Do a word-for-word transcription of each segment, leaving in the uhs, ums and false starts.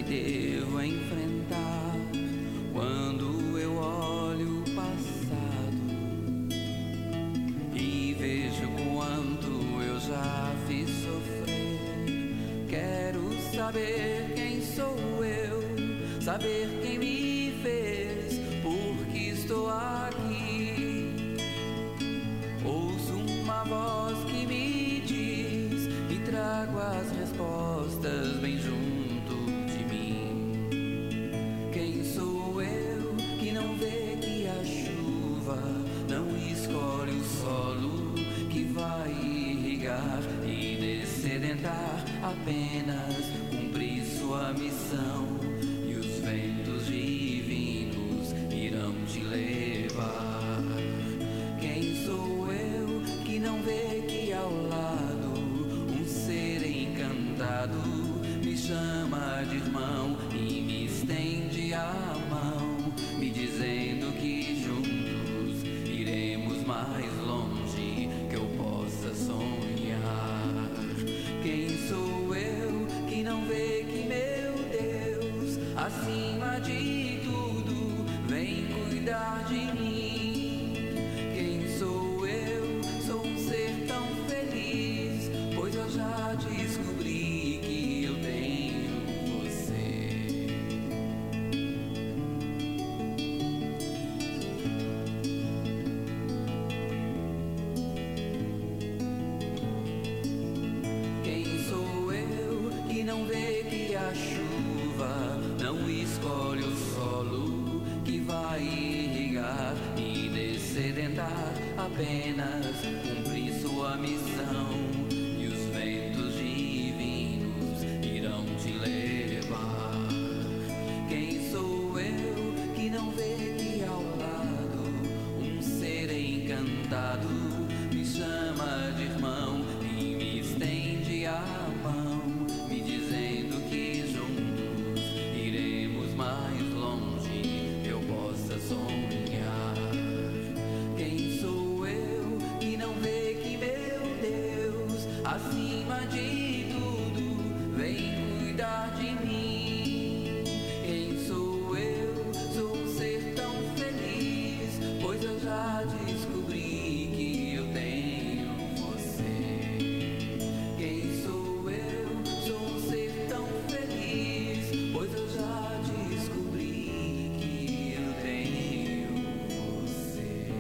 devo enfrentar quando eu olho o passado e vejo quanto eu já fiz sofrer. Quero saber quem sou eu, saber quem me fez, porque estou aqui. Ouço uma voz que me diz e trago as respostas bem junto de mim. Quem sou eu que não vê que a chuva não escolhe o solo que vai irrigar e dessedentar, apenas cumprir sua missão, e os ventos divinos irão te levar. Quem sou eu que não vê que ao lado um ser encantado me chama de irmão e me estende a mão, me dizendo que juntos iremos mais longe que eu possa sonhar. Quem sou eu que não vê que meu Deus, acima de tudo, vem cuidar de mim? Quem sou eu? Sou um ser tão feliz, pois eu já descobri que eu tenho você. Quem sou eu que não vê que a chuva não escolhe o solo que vai irrigar e dessedentar, apenas cumprir sua missão, e os ventos divinos irão te levar? Quem sou eu que não vê que ao lado um ser encantado me chama de irmão e me estende a mão, me dizendo que juntos iremos mais longe que eu possa sonhar? Quem sou eu que não vê que meu Deus, acima de tudo, vem cuidar de mim? Quem sou eu? Sou um ser tão feliz, pois eu já descobri que eu tenho você. Quem sou eu? Sou um ser tão feliz, pois eu já descobri que eu tenho você.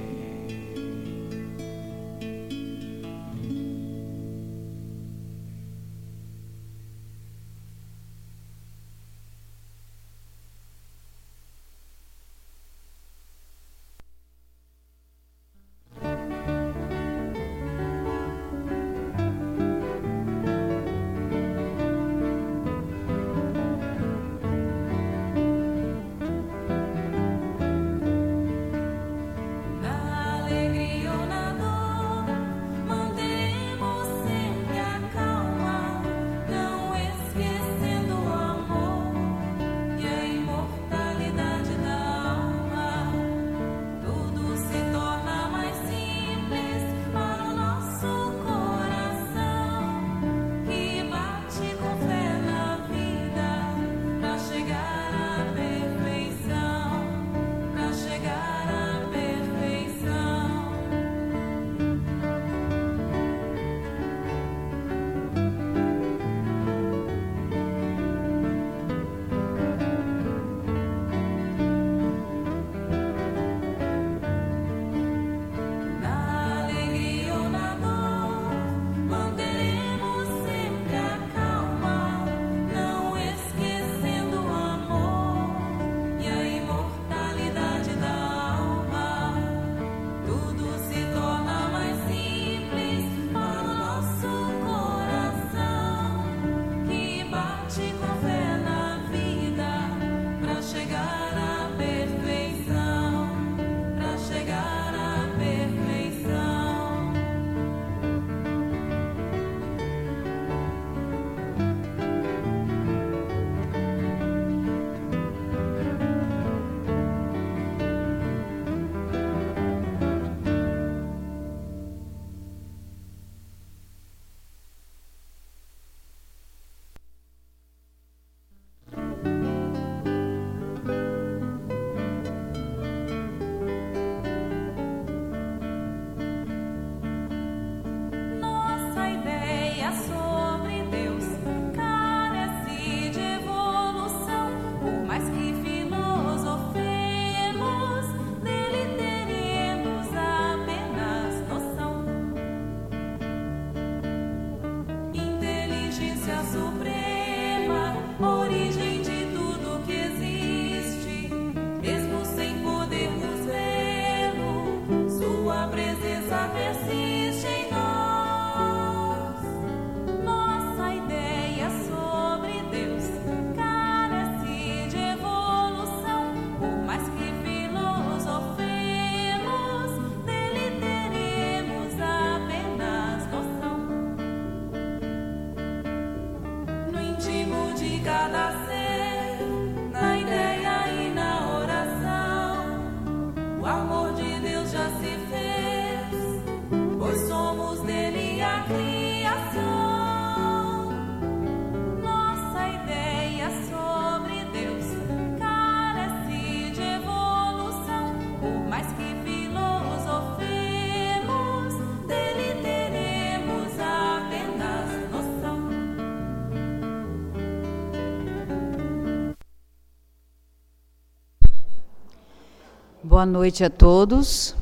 Boa noite a todos.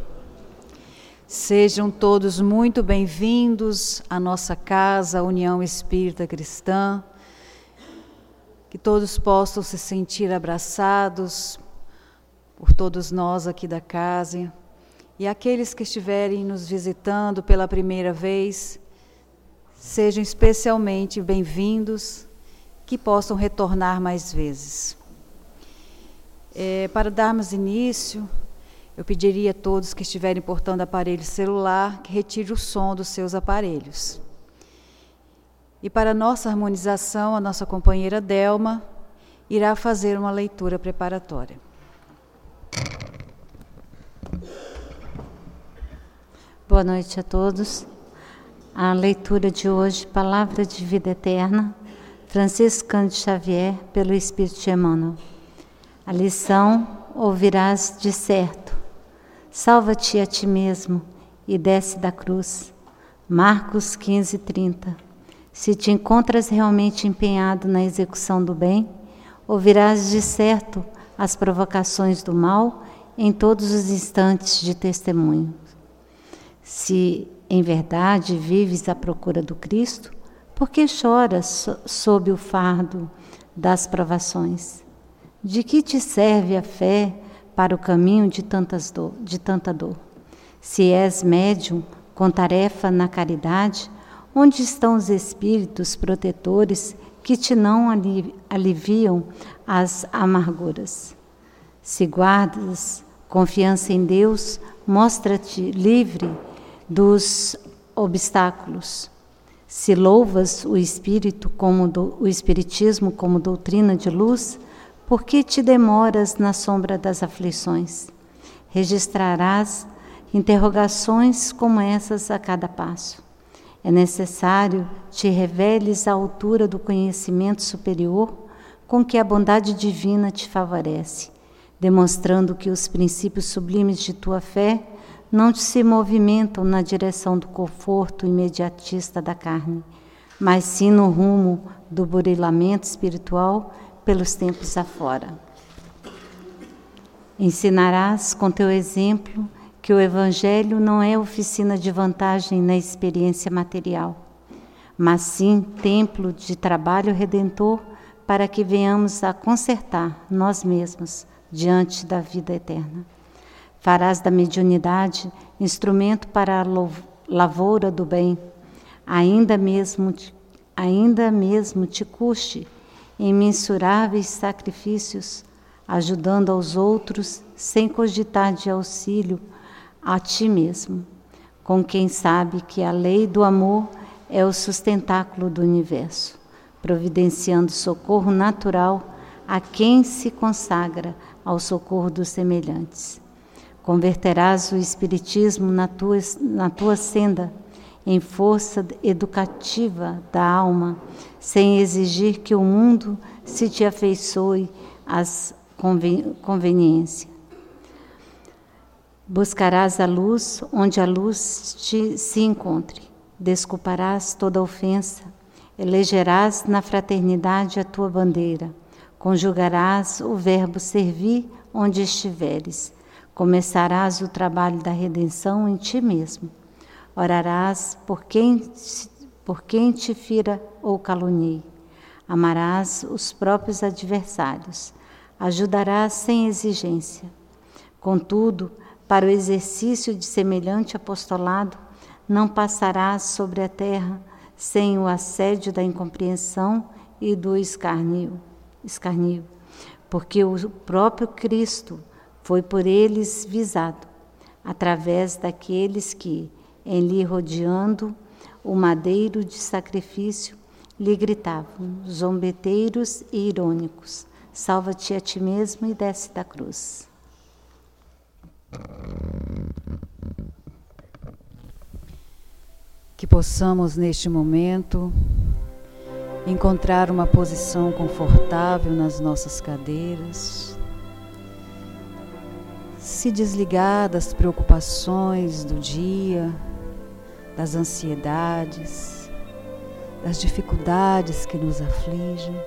Sejam todos muito bem-vindos à nossa casa, a União Espírita Cristã. Que todos possam se sentir abraçados por todos nós aqui da casa. E aqueles que estiverem nos visitando pela primeira vez, sejam especialmente bem-vindos, que possam retornar mais vezes. É, para darmos início, eu pediria a todos que estiverem portando aparelho celular que retire o som dos seus aparelhos. E para nossa harmonização, a nossa companheira Delma irá fazer uma leitura preparatória. Boa noite a todos. A leitura de hoje, Palavra de Vida Eterna, Francisco Cândido Xavier, pelo Espírito de Emmanuel. A lição: ouvirás de certo. Salva-te a ti mesmo e desce da cruz. Marcos quinze, trinta. Se te encontras realmente empenhado na execução do bem, ouvirás de certo as provocações do mal em todos os instantes de testemunho. Se em verdade vives à procura do Cristo, por que choras sob o fardo das provações? De que te serve a fé para o caminho de, tantas dor, de tanta dor? Se és médium com tarefa na caridade, onde estão os espíritos protetores que te não aliviam as amarguras? Se guardas confiança em Deus, mostra-te livre dos obstáculos. Se louvas o Espírito como do, o Espiritismo como doutrina de luz, por que te demoras na sombra das aflições? Registrarás interrogações como essas a cada passo. É necessário te reveles à altura do conhecimento superior com que a bondade divina te favorece, demonstrando que os princípios sublimes de tua fé não te se movimentam na direção do conforto imediatista da carne, mas sim no rumo do burilamento espiritual pelos tempos afora. Ensinarás com teu exemplo que o Evangelho não é oficina de vantagem na experiência material, mas sim templo de trabalho redentor para que venhamos a consertar nós mesmos diante da vida eterna. Farás da mediunidade instrumento para a lavoura do bem, ainda mesmo, ainda mesmo te custe em mensuráveis sacrifícios, ajudando aos outros sem cogitar de auxílio a ti mesmo, com quem sabe que a lei do amor é o sustentáculo do universo, providenciando socorro natural a quem se consagra ao socorro dos semelhantes. Converterás o Espiritismo na tua, na tua senda, em força educativa da alma, sem exigir que o mundo se te afeiçoe às conveniências. Buscarás a luz onde a luz te, se encontre. Desculparás toda ofensa. Elegerás na fraternidade a tua bandeira. Conjugarás o verbo servir onde estiveres. Começarás o trabalho da redenção em ti mesmo. Orarás por quem, por quem te fira ou calunie. Amarás os próprios adversários, ajudarás sem exigência. Contudo, para o exercício de semelhante apostolado, não passarás sobre a terra sem o assédio da incompreensão e do escarnio, escarnio, porque o próprio Cristo foi por eles visado, através daqueles que, em lhe rodeando o madeiro de sacrifício, lhe gritavam, zombeteiros e irônicos, salva-te a ti mesmo e desce da cruz. Que possamos, neste momento, encontrar uma posição confortável nas nossas cadeiras, se desligar das preocupações do dia, das ansiedades, das dificuldades que nos afligem,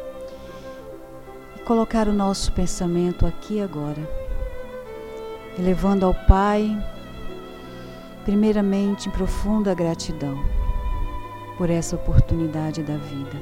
e colocar o nosso pensamento aqui e agora, elevando ao Pai, primeiramente em profunda gratidão por essa oportunidade da vida,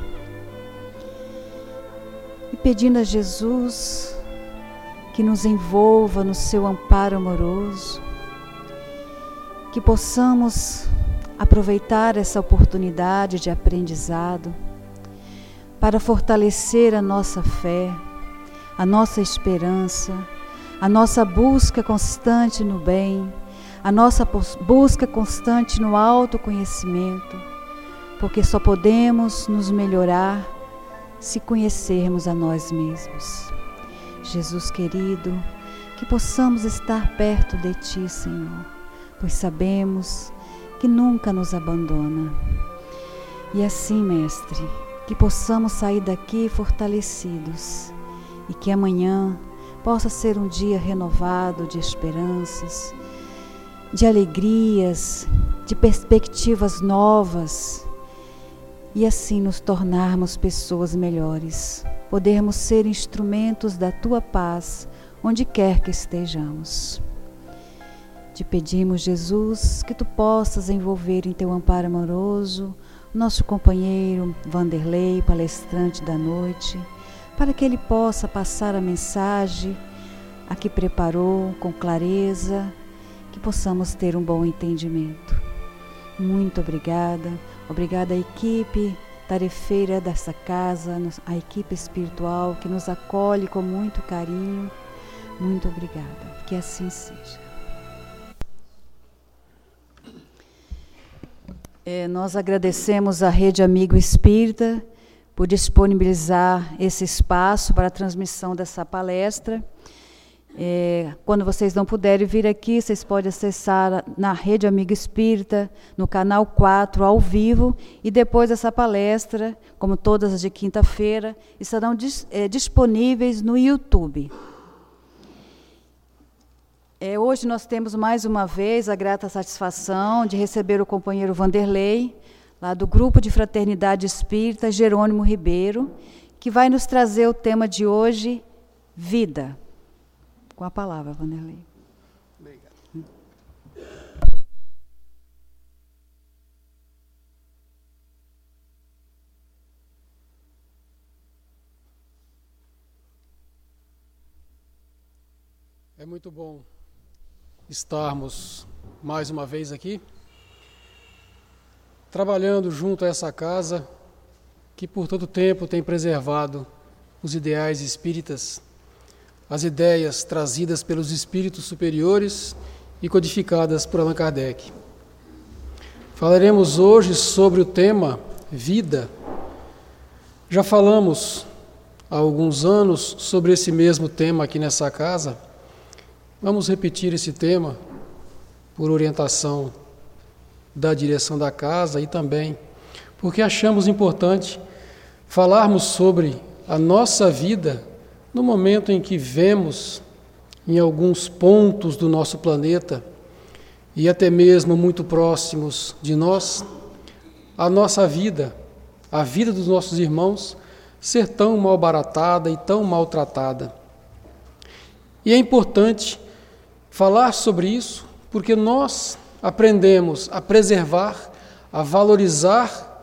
e pedindo a Jesus que nos envolva no seu amparo amoroso, que possamos aproveitar essa oportunidade de aprendizado para fortalecer a nossa fé, a nossa esperança, a nossa busca constante no bem, a nossa busca constante no autoconhecimento, porque só podemos nos melhorar se conhecermos a nós mesmos. Jesus querido, que possamos estar perto de Ti, Senhor, pois sabemos que nunca nos abandona. E assim, Mestre, que possamos sair daqui fortalecidos e que amanhã possa ser um dia renovado de esperanças, de alegrias, de perspectivas novas, e assim nos tornarmos pessoas melhores, podermos ser instrumentos da Tua paz onde quer que estejamos. Te pedimos, Jesus, que Tu possas envolver em Teu amparo amoroso o nosso companheiro Vanderlei, palestrante da noite, para que ele possa passar a mensagem a que preparou com clareza, que possamos ter um bom entendimento. Muito obrigada. Obrigada à equipe tarefeira dessa casa, a equipe espiritual que nos acolhe com muito carinho. Muito obrigada. Que assim seja. É, nós agradecemos à Rede Amigo Espírita por disponibilizar esse espaço para a transmissão dessa palestra. É, quando vocês não puderem vir aqui, vocês podem acessar na Rede Amigo Espírita, no canal quatro, ao vivo, e depois essa palestra, como todas as de quinta-feira, estarão dis, é, disponíveis no YouTube. É, hoje nós temos mais uma vez a grata satisfação de receber o companheiro Vanderlei, lá do Grupo de Fraternidade Espírita Jerônimo Ribeiro, que vai nos trazer o tema de hoje, vida. Com a palavra, Vanderlei. Obrigado. É muito bom estarmos mais uma vez aqui, trabalhando junto a essa casa que por todo tempo tem preservado os ideais espíritas, as ideias trazidas pelos espíritos superiores e codificadas por Allan Kardec. Falaremos hoje sobre o tema vida. Já falamos há alguns anos sobre esse mesmo tema aqui nessa casa. Vamos repetir esse tema por orientação da direção da casa e também porque achamos importante falarmos sobre a nossa vida no momento em que vemos em alguns pontos do nosso planeta e até mesmo muito próximos de nós, a nossa vida, a vida dos nossos irmãos, ser tão malbaratada e tão maltratada. E é importante falar sobre isso porque nós aprendemos a preservar, a valorizar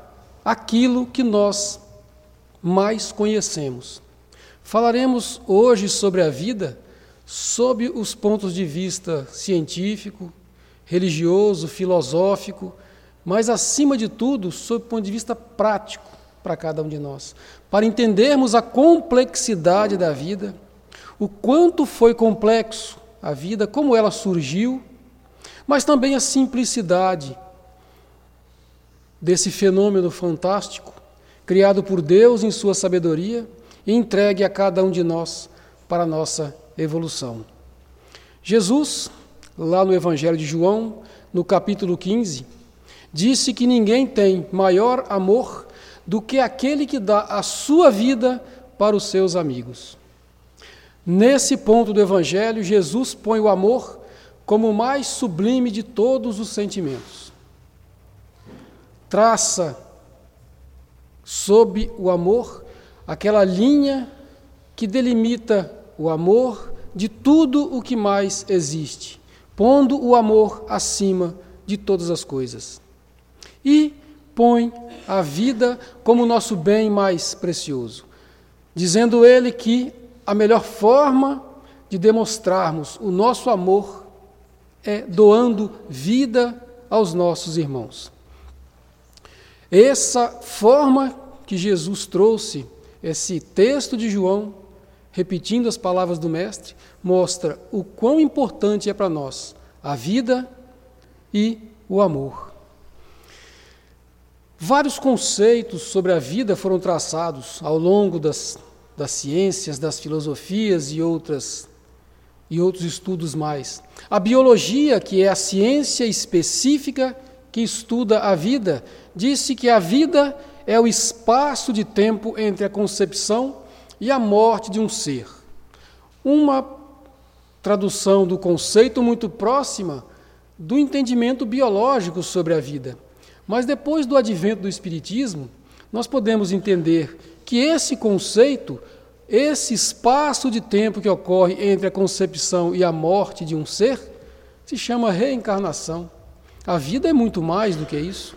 aquilo que nós mais conhecemos. Falaremos hoje sobre a vida sob os pontos de vista científico, religioso, filosófico, mas, acima de tudo, sob o ponto de vista prático para cada um de nós, para entendermos a complexidade da vida, o quanto foi complexo a vida, como ela surgiu, mas também a simplicidade desse fenômeno fantástico, criado por Deus em sua sabedoria e entregue a cada um de nós para a nossa evolução. Jesus, lá no Evangelho de João, no capítulo quinze, disse que ninguém tem maior amor do que aquele que dá a sua vida para os seus amigos. Nesse ponto do Evangelho, Jesus põe o amor como o mais sublime de todos os sentimentos. Traça sob o amor aquela linha que delimita o amor de tudo o que mais existe, pondo o amor acima de todas as coisas. E põe a vida como o nosso bem mais precioso, dizendo ele que a melhor forma de demonstrarmos o nosso amor é doando vida aos nossos irmãos. Essa forma que Jesus trouxe, esse texto de João, repetindo as palavras do Mestre, mostra o quão importante é para nós a vida e o amor. Vários conceitos sobre a vida foram traçados ao longo das, das ciências, das filosofias e, outras, e outros estudos mais. A biologia, que é a ciência específica que estuda a vida, disse que a vida é o espaço de tempo entre a concepção e a morte de um ser. Uma tradução do conceito muito próxima do entendimento biológico sobre a vida. Mas depois do advento do Espiritismo, nós podemos entender que esse conceito, esse espaço de tempo que ocorre entre a concepção e a morte de um ser, se chama reencarnação. A vida é muito mais do que isso.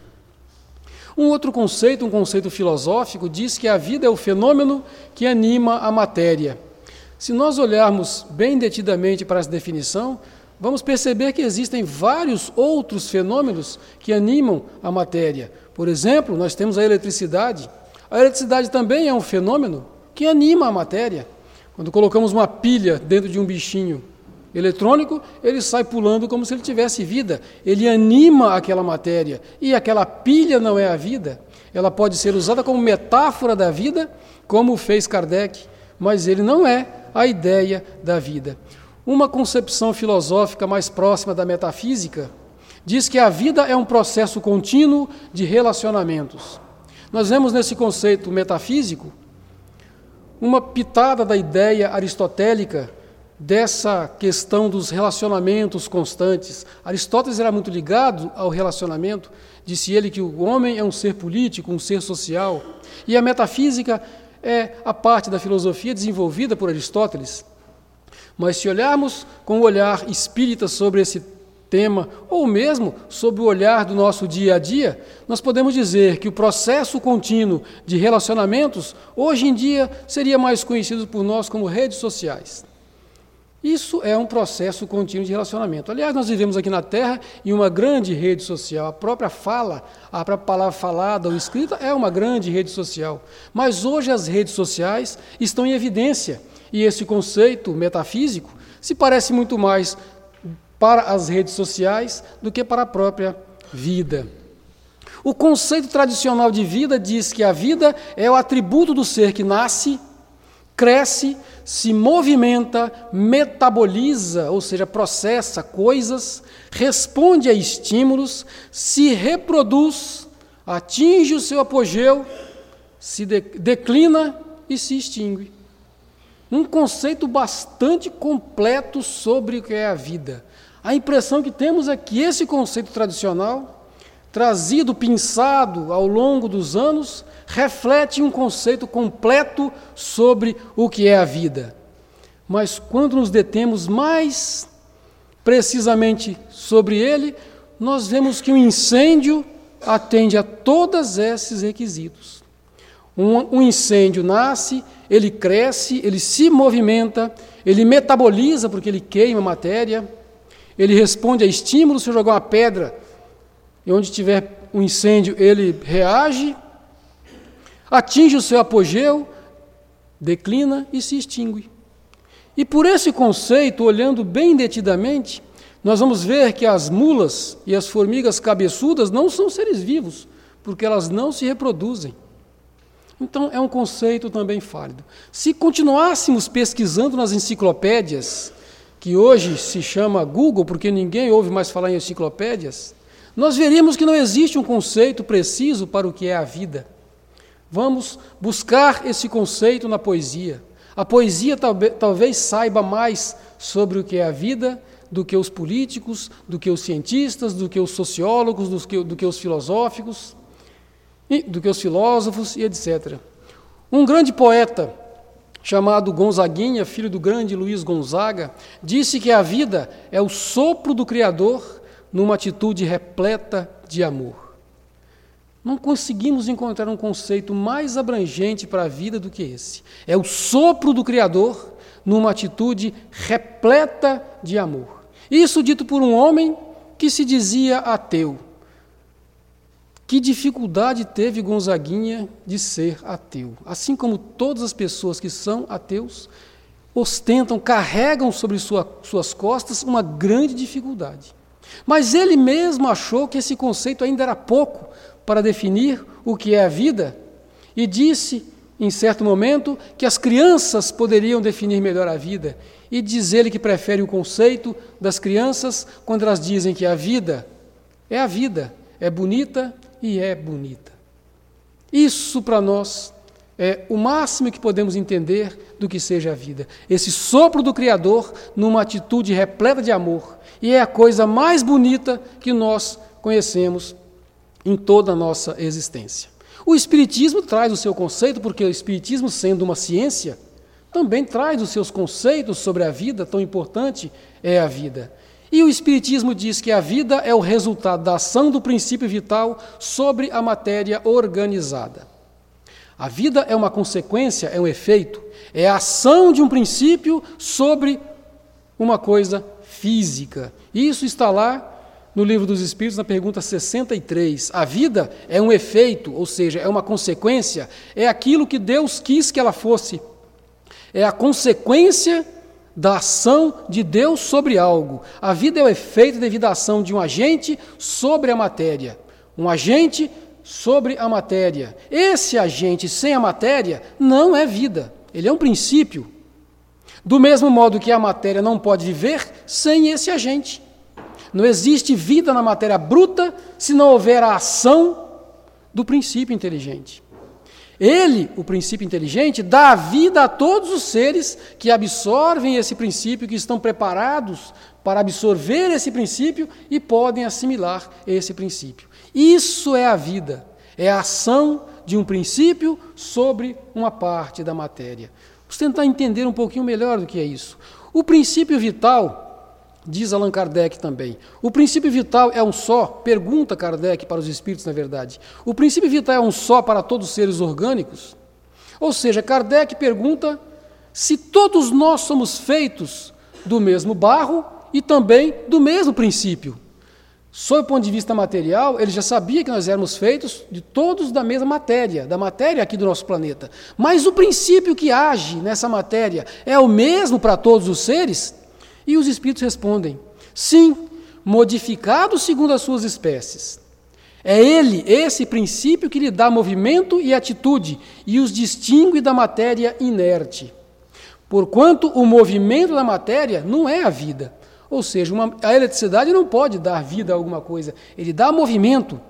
Um outro conceito, um conceito filosófico, diz que a vida é o fenômeno que anima a matéria. Se nós olharmos bem detidamente para essa definição, vamos perceber que existem vários outros fenômenos que animam a matéria. Por exemplo, nós temos a eletricidade. A eletricidade também é um fenômeno que anima a matéria. Quando colocamos uma pilha dentro de um bichinho eletrônico, ele sai pulando como se ele tivesse vida. Ele anima aquela matéria. E aquela pilha não é a vida. Ela pode ser usada como metáfora da vida, como fez Kardec, mas ele não é a ideia da vida. Uma concepção filosófica mais próxima da metafísica diz que a vida é um processo contínuo de relacionamentos. Nós vemos nesse conceito metafísico uma pitada da ideia aristotélica dessa questão dos relacionamentos constantes. Aristóteles era muito ligado ao relacionamento, disse ele que o homem é um ser político, um ser social, e a metafísica é a parte da filosofia desenvolvida por Aristóteles. Mas se olharmos com o olhar espírita sobre esse tema, ou mesmo sobre o olhar do nosso dia a dia, nós podemos dizer que o processo contínuo de relacionamentos, hoje em dia, seria mais conhecido por nós como redes sociais. Isso é um processo contínuo de relacionamento. Aliás, nós vivemos aqui na Terra em uma grande rede social. A própria fala, a própria palavra falada ou escrita é uma grande rede social. Mas hoje as redes sociais estão em evidência. E esse conceito metafísico se parece muito mais para as redes sociais do que para a própria vida. O conceito tradicional de vida diz que a vida é o atributo do ser que nasce, cresce, se movimenta, metaboliza, ou seja, processa coisas, responde a estímulos, se reproduz, atinge o seu apogeu, se de- declina e se extingue. Um conceito bastante completo sobre o que é a vida. A impressão que temos é que esse conceito tradicional, trazido, pensado ao longo dos anos, reflete um conceito completo sobre o que é a vida. Mas quando nos detemos mais precisamente sobre ele, nós vemos que um incêndio atende a todos esses requisitos. Um, um incêndio nasce, ele cresce, ele se movimenta, ele metaboliza porque ele queima matéria, ele responde a estímulos. Se eu jogar uma pedra e onde tiver um incêndio, ele reage, atinge o seu apogeu, declina e se extingue. E por esse conceito, olhando bem detidamente, nós vamos ver que as mulas e as formigas cabeçudas não são seres vivos, porque elas não se reproduzem. Então, é um conceito também válido. Se continuássemos pesquisando nas enciclopédias, que hoje se chama Google, porque ninguém ouve mais falar em enciclopédias, nós veríamos que não existe um conceito preciso para o que é a vida. Vamos buscar esse conceito na poesia. A poesia talvez, talvez saiba mais sobre o que é a vida do que os políticos, do que os cientistas, do que os sociólogos, do que, do que os filosóficos, e, do que os filósofos e etcétera. Um grande poeta chamado Gonzaguinha, filho do grande Luiz Gonzaga, disse que a vida é o sopro do Criador numa atitude repleta de amor. Não conseguimos encontrar um conceito mais abrangente para a vida do que esse. É o sopro do Criador numa atitude repleta de amor. Isso dito por um homem que se dizia ateu. Que dificuldade teve Gonzaguinha de ser ateu? Assim como todas as pessoas que são ateus ostentam, carregam sobre sua, suas costas uma grande dificuldade. Mas ele mesmo achou que esse conceito ainda era pouco para definir o que é a vida, e disse, em certo momento, que as crianças poderiam definir melhor a vida, e diz ele que prefere o conceito das crianças quando elas dizem que a vida é a vida, é bonita e é bonita. Isso, para nós, é o máximo que podemos entender do que seja a vida. Esse sopro do Criador numa atitude repleta de amor, e é a coisa mais bonita que nós conhecemos em toda a nossa existência. O Espiritismo traz o seu conceito, porque o Espiritismo, sendo uma ciência, também traz os seus conceitos sobre a vida, tão importante é a vida. E o Espiritismo diz que a vida é o resultado da ação do princípio vital sobre a matéria organizada. A vida é uma consequência, é um efeito, é a ação de um princípio sobre uma coisa física. Isso está lá no Livro dos Espíritos, na pergunta sessenta e três. A vida é um efeito, ou seja, é uma consequência, é aquilo que Deus quis que ela fosse. É a consequência da ação de Deus sobre algo. A vida é o efeito devido à ação de um agente sobre a matéria. Um agente sobre a matéria. Esse agente sem a matéria não é vida, ele é um princípio. Do mesmo modo que a matéria não pode viver sem esse agente. Não existe vida na matéria bruta se não houver a ação do princípio inteligente. Ele, o princípio inteligente, dá vida a todos os seres que absorvem esse princípio, que estão preparados para absorver esse princípio e podem assimilar esse princípio. Isso é a vida, é a ação de um princípio sobre uma parte da matéria. Vamos tentar entender um pouquinho melhor do que é isso. O princípio vital, diz Allan Kardec também, o princípio vital é um só? Pergunta Kardec para os espíritos, na verdade. O princípio vital é um só para todos os seres orgânicos? Ou seja, Kardec pergunta se todos nós somos feitos do mesmo barro e também do mesmo princípio. Sob o ponto de vista material, ele já sabia que nós éramos feitos de todos da mesma matéria, da matéria aqui do nosso planeta. Mas o princípio que age nessa matéria é o mesmo para todos os seres? E os espíritos respondem, sim, modificado segundo as suas espécies. É ele, esse princípio, que lhe dá movimento e atitude e os distingue da matéria inerte. Porquanto o movimento da matéria não é a vida. Ou seja, uma, a eletricidade não pode dar vida a alguma coisa. Ele dá movimento,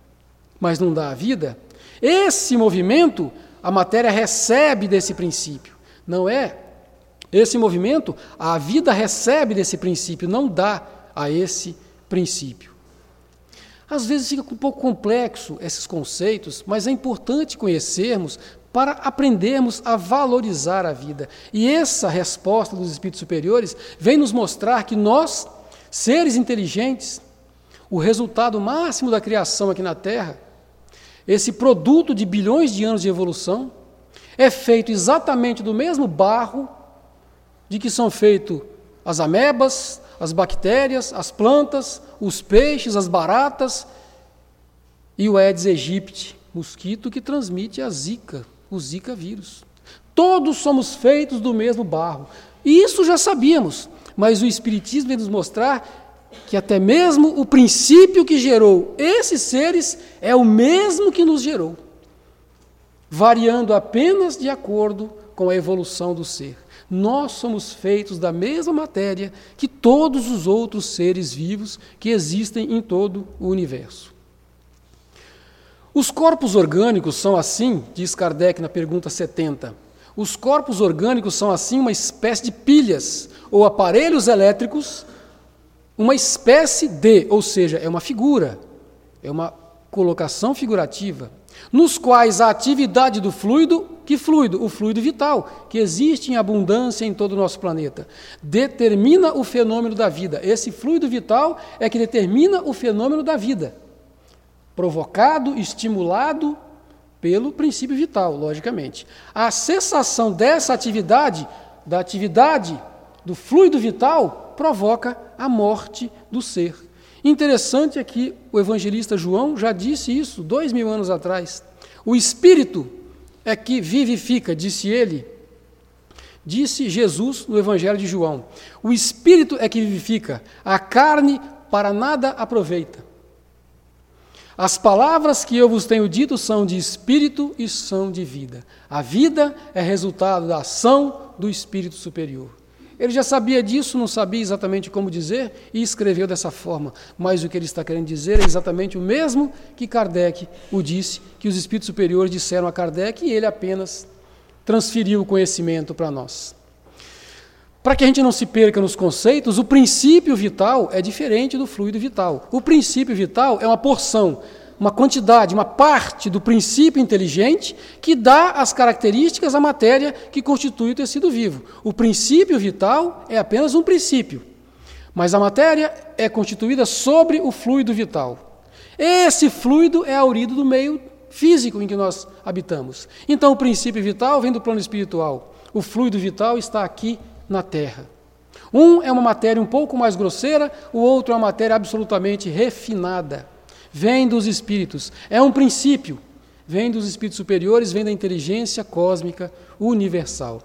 mas não dá a vida. Esse movimento, a matéria recebe desse princípio. Não é? Esse movimento, a vida recebe desse princípio, não dá a esse princípio. Às vezes fica um pouco complexo esses conceitos, mas é importante conhecermos para aprendermos a valorizar a vida. E essa resposta dos espíritos superiores vem nos mostrar que nós, seres inteligentes, o resultado máximo da criação aqui na Terra, esse produto de bilhões de anos de evolução, é feito exatamente do mesmo barro de que são feitos as amebas, as bactérias, as plantas, os peixes, as baratas e o Aedes aegypti, mosquito que transmite a Zika, o Zika vírus. Todos somos feitos do mesmo barro. Isso já sabíamos, mas o Espiritismo vem nos mostrar que até mesmo o princípio que gerou esses seres é o mesmo que nos gerou, variando apenas de acordo com a evolução do ser. Nós somos feitos da mesma matéria que todos os outros seres vivos que existem em todo o universo. Os corpos orgânicos são assim, diz Kardec na pergunta setenta, os corpos orgânicos são assim uma espécie de pilhas ou aparelhos elétricos, uma espécie de, ou seja, é uma figura, é uma colocação figurativa, nos quais a atividade do fluido, que fluido? O fluido vital, que existe em abundância em todo o nosso planeta, determina o fenômeno da vida. Esse fluido vital é que determina o fenômeno da vida, provocado, estimulado pelo princípio vital, logicamente. A cessação dessa atividade, da atividade do fluido vital, provoca a morte do ser. Interessante é que o evangelista João já disse isso dois mil anos atrás. O Espírito é que vivifica, disse ele, disse Jesus no Evangelho de João. O Espírito é que vivifica, a carne para nada aproveita. As palavras que eu vos tenho dito são de espírito e são de vida. A vida é resultado da ação do Espírito Superior. Ele já sabia disso, não sabia exatamente como dizer e escreveu dessa forma. Mas o que ele está querendo dizer é exatamente o mesmo que Kardec o disse, que os Espíritos Superiores disseram a Kardec e ele apenas transferiu o conhecimento para nós. Para que a gente não se perca nos conceitos, o princípio vital é diferente do fluido vital. O princípio vital é uma porção, uma quantidade, uma parte do princípio inteligente que dá as características à matéria que constitui o tecido vivo. O princípio vital é apenas um princípio, mas a matéria é constituída sobre o fluido vital. Esse fluido é aurido do meio físico em que nós habitamos. Então o princípio vital vem do plano espiritual. O fluido vital está aqui na Terra. Um é uma matéria um pouco mais grosseira, o outro é uma matéria absolutamente refinada. Vem dos espíritos, é um princípio, vem dos espíritos superiores, vem da inteligência cósmica universal.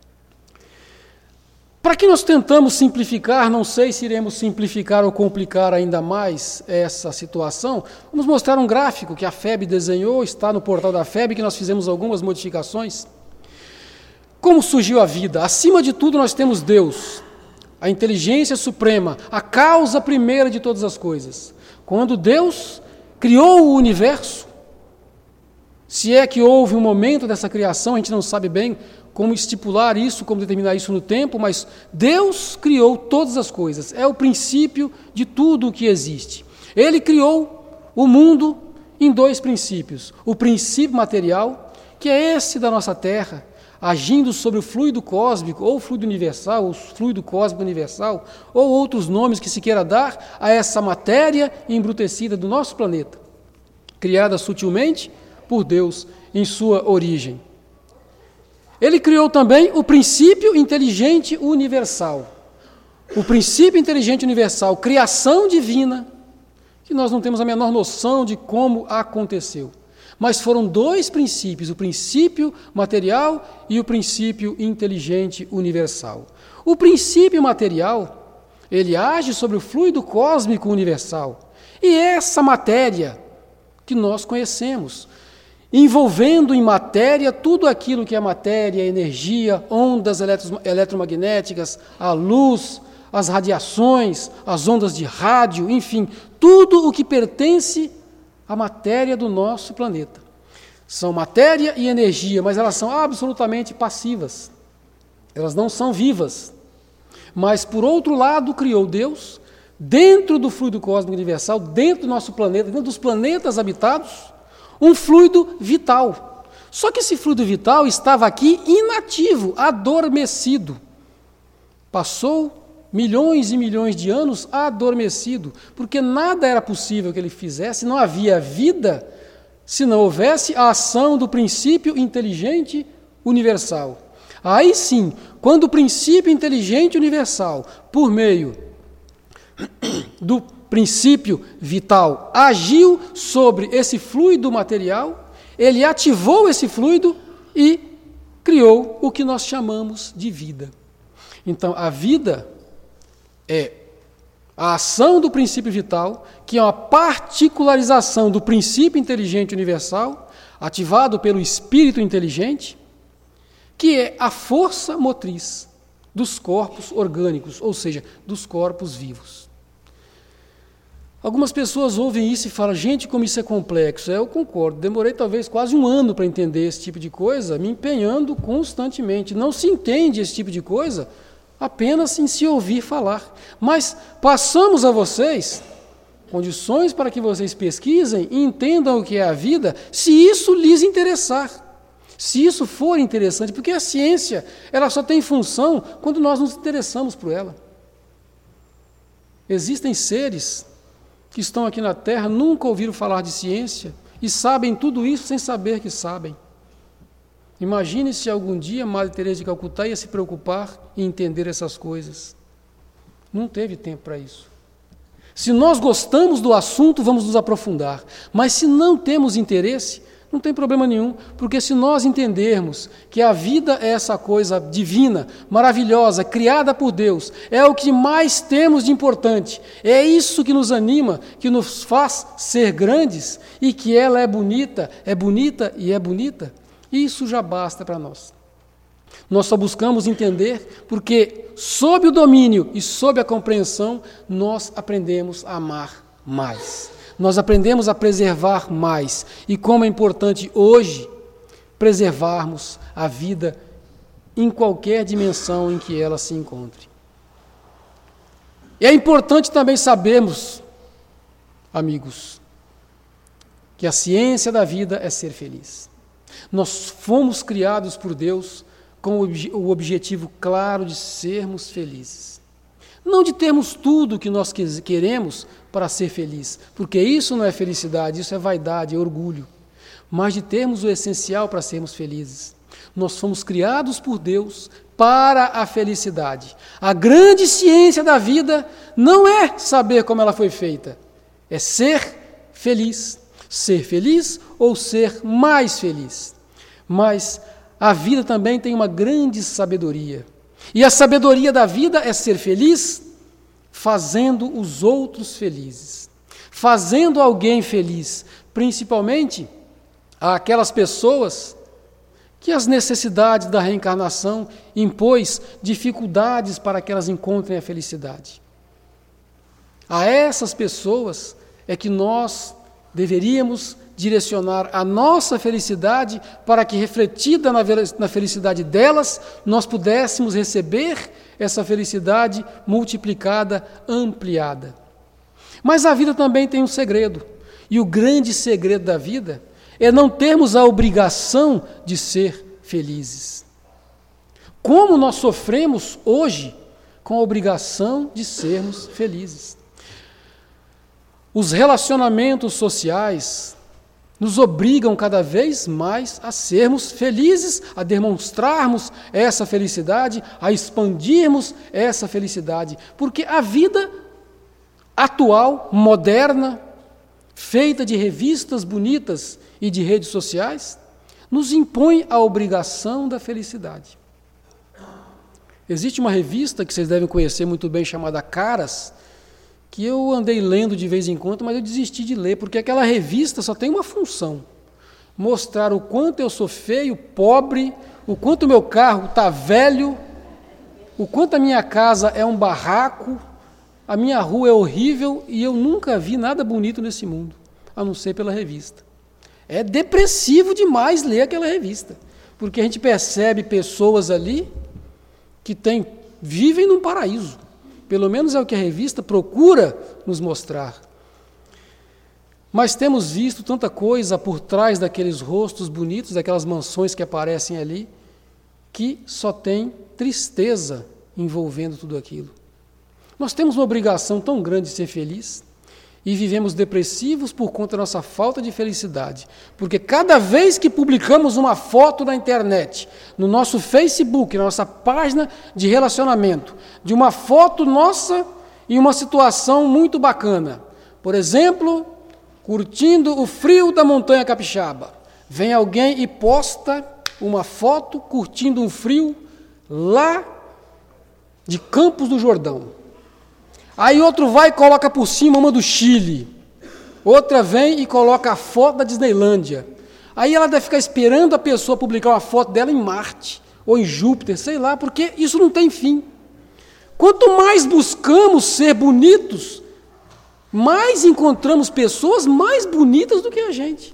Para que nós tentamos simplificar, não sei se iremos simplificar ou complicar ainda mais essa situação, vamos mostrar um gráfico que a F E B desenhou, está no portal da F E B, que nós fizemos algumas modificações. Como surgiu a vida? Acima de tudo nós temos Deus, a inteligência suprema, a causa primeira de todas as coisas. Quando Deus criou o universo, se é que houve um momento dessa criação, a gente não sabe bem como estipular isso, como determinar isso no tempo, mas Deus criou todas as coisas, é o princípio de tudo o que existe. Ele criou o mundo em dois princípios, o princípio material, que é esse da nossa Terra, agindo sobre o fluido cósmico, ou fluido universal, ou fluido cósmico universal, ou outros nomes que se queira dar a essa matéria embrutecida do nosso planeta, criada sutilmente por Deus em sua origem. Ele criou também o princípio inteligente universal. O princípio inteligente universal, criação divina, que nós não temos a menor noção de como aconteceu. Mas foram dois princípios, o princípio material e o princípio inteligente universal. O princípio material, ele age sobre o fluido cósmico universal. E essa matéria que nós conhecemos, envolvendo em matéria tudo aquilo que é matéria, energia, ondas eletromagnéticas, a luz, as radiações, as ondas de rádio, enfim, tudo o que pertence a matéria do nosso planeta. São matéria e energia, mas elas são absolutamente passivas. Elas não são vivas. Mas, por outro lado, criou Deus, dentro do fluido cósmico universal, dentro do nosso planeta, dentro dos planetas habitados, um fluido vital. Só que esse fluido vital estava aqui inativo, adormecido. Passou milhões e milhões de anos adormecido, porque nada era possível que ele fizesse, não havia vida se não houvesse a ação do princípio inteligente universal. Aí sim, quando o princípio inteligente universal, por meio do princípio vital, agiu sobre esse fluido material, ele ativou esse fluido e criou o que nós chamamos de vida. Então, a vida é a ação do princípio vital, que é uma particularização do princípio inteligente universal, ativado pelo espírito inteligente, que é a força motriz dos corpos orgânicos, ou seja, dos corpos vivos. Algumas pessoas ouvem isso e falam, gente, como isso é complexo. Eu concordo, demorei talvez quase um ano para entender esse tipo de coisa, me empenhando constantemente. Não se entende esse tipo de coisa apenas em se ouvir falar. Mas passamos a vocês condições para que vocês pesquisem e entendam o que é a vida, se isso lhes interessar. Se isso for interessante, porque a ciência ela só tem função quando nós nos interessamos por ela. Existem seres que estão aqui na Terra, nunca ouviram falar de ciência e sabem tudo isso sem saber que sabem. Imagine se algum dia Madre Teresa de Calcutá ia se preocupar em entender essas coisas. Não teve tempo para isso. Se nós gostamos do assunto, vamos nos aprofundar. Mas se não temos interesse, não tem problema nenhum, porque se nós entendermos que a vida é essa coisa divina, maravilhosa, criada por Deus, é o que mais temos de importante, é isso que nos anima, que nos faz ser grandes, e que ela é bonita, é bonita e é bonita, isso já basta para nós. Nós só buscamos entender porque, sob o domínio e sob a compreensão, nós aprendemos a amar mais. Nós aprendemos a preservar mais. E como é importante hoje preservarmos a vida em qualquer dimensão em que ela se encontre. E é importante também sabermos, amigos, que a ciência da vida é ser feliz. Nós fomos criados por Deus com o objetivo claro de sermos felizes. Não de termos tudo o que nós queremos para ser feliz, porque isso não é felicidade, isso é vaidade, é orgulho, mas de termos o essencial para sermos felizes. Nós fomos criados por Deus para a felicidade. A grande ciência da vida não é saber como ela foi feita, é ser feliz. Ser feliz ou ser mais feliz. Mas a vida também tem uma grande sabedoria. E a sabedoria da vida é ser feliz fazendo os outros felizes. Fazendo alguém feliz, principalmente aquelas pessoas que as necessidades da reencarnação impôs dificuldades para que elas encontrem a felicidade. A essas pessoas é que nós deveríamos direcionar a nossa felicidade para que, refletida na, na felicidade delas, nós pudéssemos receber essa felicidade multiplicada, ampliada. Mas a vida também tem um segredo, e o grande segredo da vida é não termos a obrigação de ser felizes. Como nós sofremos hoje com a obrigação de sermos felizes. Os relacionamentos sociais nos obrigam cada vez mais a sermos felizes, a demonstrarmos essa felicidade, a expandirmos essa felicidade, porque a vida atual, moderna, feita de revistas bonitas e de redes sociais, nos impõe a obrigação da felicidade. Existe uma revista que vocês devem conhecer muito bem, chamada Caras, que eu andei lendo de vez em quando, mas eu desisti de ler, porque aquela revista só tem uma função: mostrar o quanto eu sou feio, pobre, o quanto o meu carro está velho, o quanto a minha casa é um barraco, a minha rua é horrível e eu nunca vi nada bonito nesse mundo, a não ser pela revista. É depressivo demais ler aquela revista, porque a gente percebe pessoas ali que tem, vivem num paraíso. Pelo menos é o que a revista procura nos mostrar. Mas temos visto tanta coisa por trás daqueles rostos bonitos, daquelas mansões que aparecem ali, que só tem tristeza envolvendo tudo aquilo. Nós temos uma obrigação tão grande de ser feliz e vivemos depressivos por conta da nossa falta de felicidade. Porque cada vez que publicamos uma foto na internet, no nosso Facebook, na nossa página de relacionamento, de uma foto nossa em uma situação muito bacana, por exemplo, curtindo o frio da montanha capixaba, vem alguém e posta uma foto curtindo um frio lá de Campos do Jordão. Aí outro vai e coloca por cima uma do Chile. Outra vem e coloca a foto da Disneylândia. Aí ela deve ficar esperando a pessoa publicar uma foto dela em Marte ou em Júpiter, sei lá, porque isso não tem fim. Quanto mais buscamos ser bonitos, mais encontramos pessoas mais bonitas do que a gente.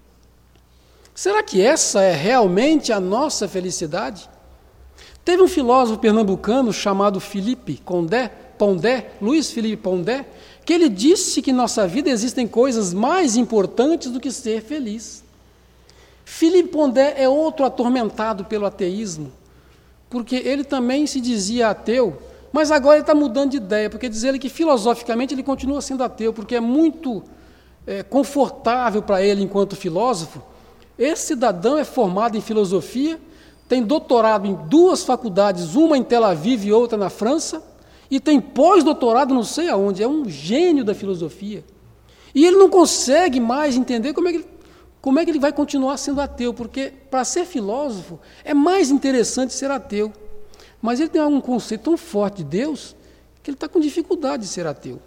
Será que essa é realmente a nossa felicidade? Teve um filósofo pernambucano chamado Felipe Condé, Pondé, Luiz Felipe Pondé, que ele disse que em nossa vida existem coisas mais importantes do que ser feliz. Felipe Pondé é outro atormentado pelo ateísmo, porque ele também se dizia ateu, mas agora ele está mudando de ideia, porque diz ele que filosoficamente ele continua sendo ateu, porque é muito é, confortável para ele enquanto filósofo. Esse cidadão é formado em filosofia, tem doutorado em duas faculdades, uma em Tel Aviv e outra na França, e tem pós-doutorado não sei aonde, é um gênio da filosofia. E ele não consegue mais entender como é que ele, como é que ele vai continuar sendo ateu, porque para ser filósofo é mais interessante ser ateu. Mas ele tem um conceito tão forte de Deus que ele está com dificuldade de ser ateu.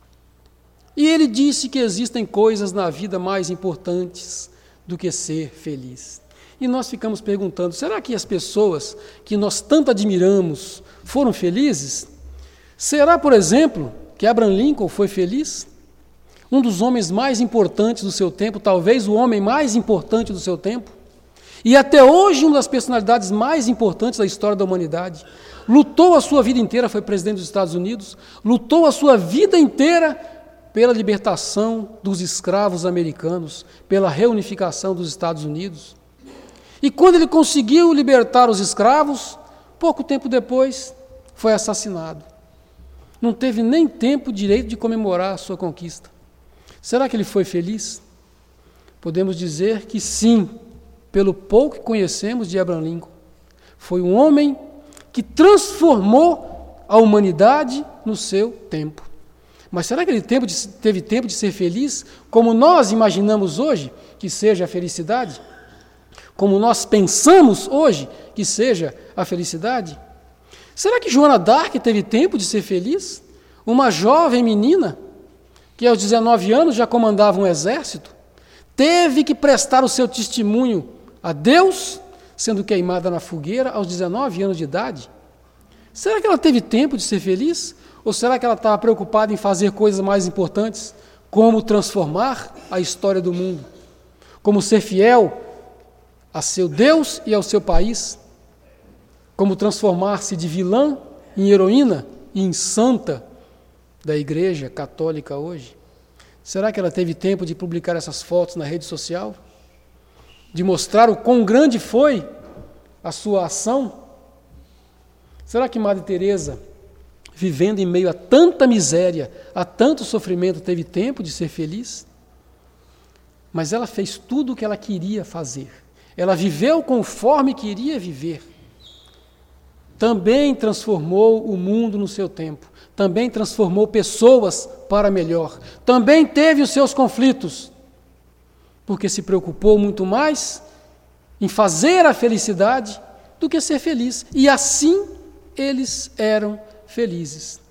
E ele disse que existem coisas na vida mais importantes do que ser feliz. E nós ficamos perguntando, será que as pessoas que nós tanto admiramos foram felizes? Será, por exemplo, que Abraham Lincoln foi feliz? Um dos homens mais importantes do seu tempo, talvez o homem mais importante do seu tempo, e até hoje uma das personalidades mais importantes da história da humanidade. Lutou a sua vida inteira, foi presidente dos Estados Unidos, lutou a sua vida inteira pela libertação dos escravos americanos, pela reunificação dos Estados Unidos. E quando ele conseguiu libertar os escravos, pouco tempo depois, foi assassinado. Não teve nem tempo direito de comemorar a sua conquista. Será que ele foi feliz? Podemos dizer que sim, pelo pouco que conhecemos de Abraham Lincoln. Foi um homem que transformou a humanidade no seu tempo. Mas será que ele teve tempo de ser feliz como nós imaginamos hoje que seja a felicidade? Como nós pensamos hoje que seja a felicidade? Será que Joana d'Arc teve tempo de ser feliz? Uma jovem menina, que aos dezenove anos já comandava um exército, teve que prestar o seu testemunho a Deus, sendo queimada na fogueira aos dezenove anos de idade. Será que ela teve tempo de ser feliz? Ou será que ela estava preocupada em fazer coisas mais importantes, como transformar a história do mundo, como ser fiel a seu Deus e ao seu país, como transformar-se de vilã em heroína e em santa da Igreja Católica hoje? Será que ela teve tempo de publicar essas fotos na rede social? De mostrar o quão grande foi a sua ação? Será que Madre Teresa, vivendo em meio a tanta miséria, a tanto sofrimento, teve tempo de ser feliz? Mas ela fez tudo o que ela queria fazer. Ela viveu conforme queria viver. Também transformou o mundo no seu tempo. Também transformou pessoas para melhor. Também teve os seus conflitos, porque se preocupou muito mais em fazer a felicidade do que ser feliz. E assim eles eram felizes.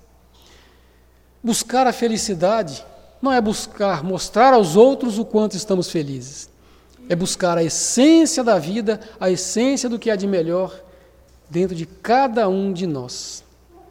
Buscar a felicidade não é buscar mostrar aos outros o quanto estamos felizes. É buscar a essência da vida, a essência do que há de melhor dentro de cada um de nós.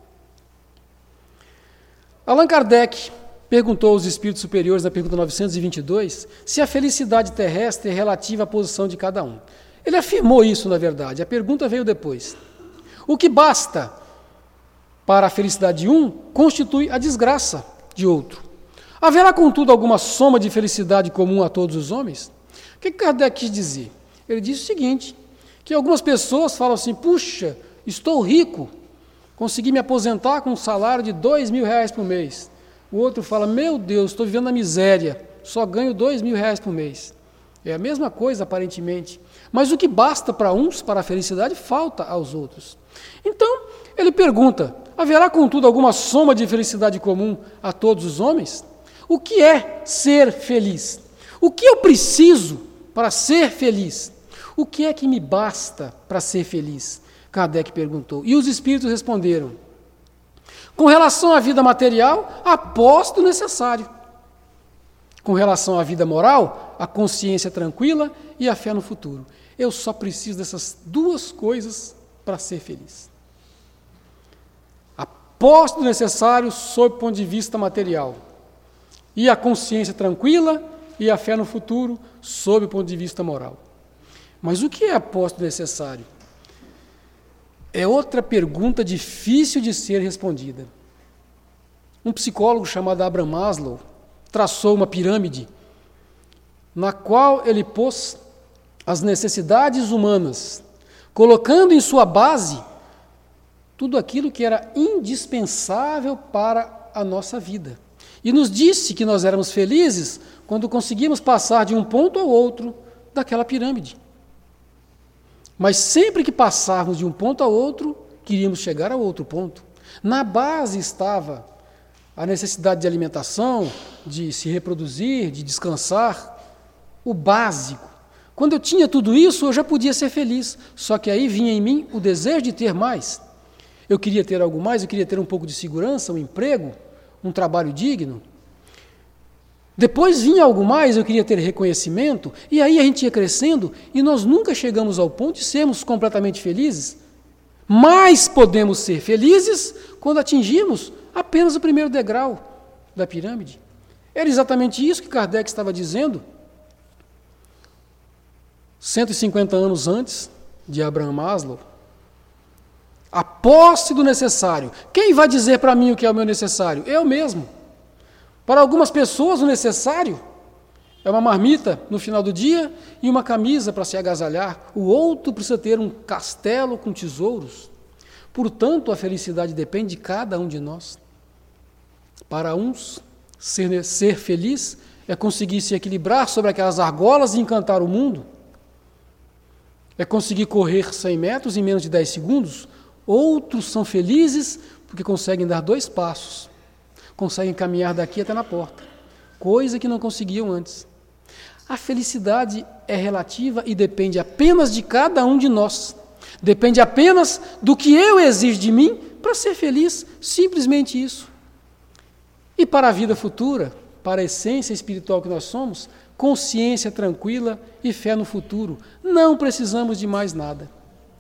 Allan Kardec perguntou aos espíritos superiores, na pergunta novecentos e vinte e dois, se a felicidade terrestre é relativa à posição de cada um. Ele afirmou isso, na verdade. A pergunta veio depois. O que basta para a felicidade de um constitui a desgraça de outro. Haverá, contudo, alguma soma de felicidade comum a todos os homens? O que Kardec quis dizer? Ele disse o seguinte, que algumas pessoas falam assim, puxa, estou rico, consegui me aposentar com um salário de dois mil reais por mês. O outro fala, meu Deus, estou vivendo na miséria, só ganho dois mil reais por mês. É a mesma coisa, aparentemente. Mas o que basta para uns, para a felicidade, falta aos outros. Então, ele pergunta, haverá, contudo, alguma soma de felicidade comum a todos os homens? O que é ser feliz? O que eu preciso para ser feliz? O que é que me basta para ser feliz? Kardec perguntou. E os espíritos responderam, com relação à vida material, a posse do necessário. Com relação à vida moral, a consciência tranquila e a fé no futuro. Eu só preciso dessas duas coisas para ser feliz. A posse do necessário sob o ponto de vista material. E a consciência tranquila e a fé no futuro sob o ponto de vista moral. Mas o que é a posse do necessário? É outra pergunta difícil de ser respondida. Um psicólogo chamado Abraham Maslow traçou uma pirâmide na qual ele pôs as necessidades humanas, colocando em sua base tudo aquilo que era indispensável para a nossa vida. E nos disse que nós éramos felizes quando conseguimos passar de um ponto ao outro daquela pirâmide. Mas sempre que passarmos de um ponto ao outro, queríamos chegar ao outro ponto. Na base estava a necessidade de alimentação, de se reproduzir, de descansar, o básico. Quando eu tinha tudo isso, eu já podia ser feliz, só que aí vinha em mim o desejo de ter mais. Eu queria ter algo mais, eu queria ter um pouco de segurança, um emprego, um trabalho digno. Depois vinha algo mais, eu queria ter reconhecimento, e aí a gente ia crescendo, e nós nunca chegamos ao ponto de sermos completamente felizes. Mas podemos ser felizes quando atingimos apenas o primeiro degrau da pirâmide. Era exatamente isso que Kardec estava dizendo cento e cinquenta anos antes de Abraham Maslow. A posse do necessário. Quem vai dizer para mim o que é o meu necessário? Eu mesmo. Para algumas pessoas, o necessário é uma marmita no final do dia e uma camisa para se agasalhar. O outro precisa ter um castelo com tesouros. Portanto, a felicidade depende de cada um de nós. Para uns, ser, ser feliz é conseguir se equilibrar sobre aquelas argolas e encantar o mundo. É conseguir correr cem metros em menos de dez segundos. Outros são felizes porque conseguem dar dois passos. Conseguem caminhar daqui até na porta, coisa que não conseguiam antes. A felicidade é relativa e depende apenas de cada um de nós. Depende apenas do que eu exijo de mim para ser feliz, simplesmente isso. E para a vida futura, para a essência espiritual que nós somos, consciência tranquila e fé no futuro. Não precisamos de mais nada.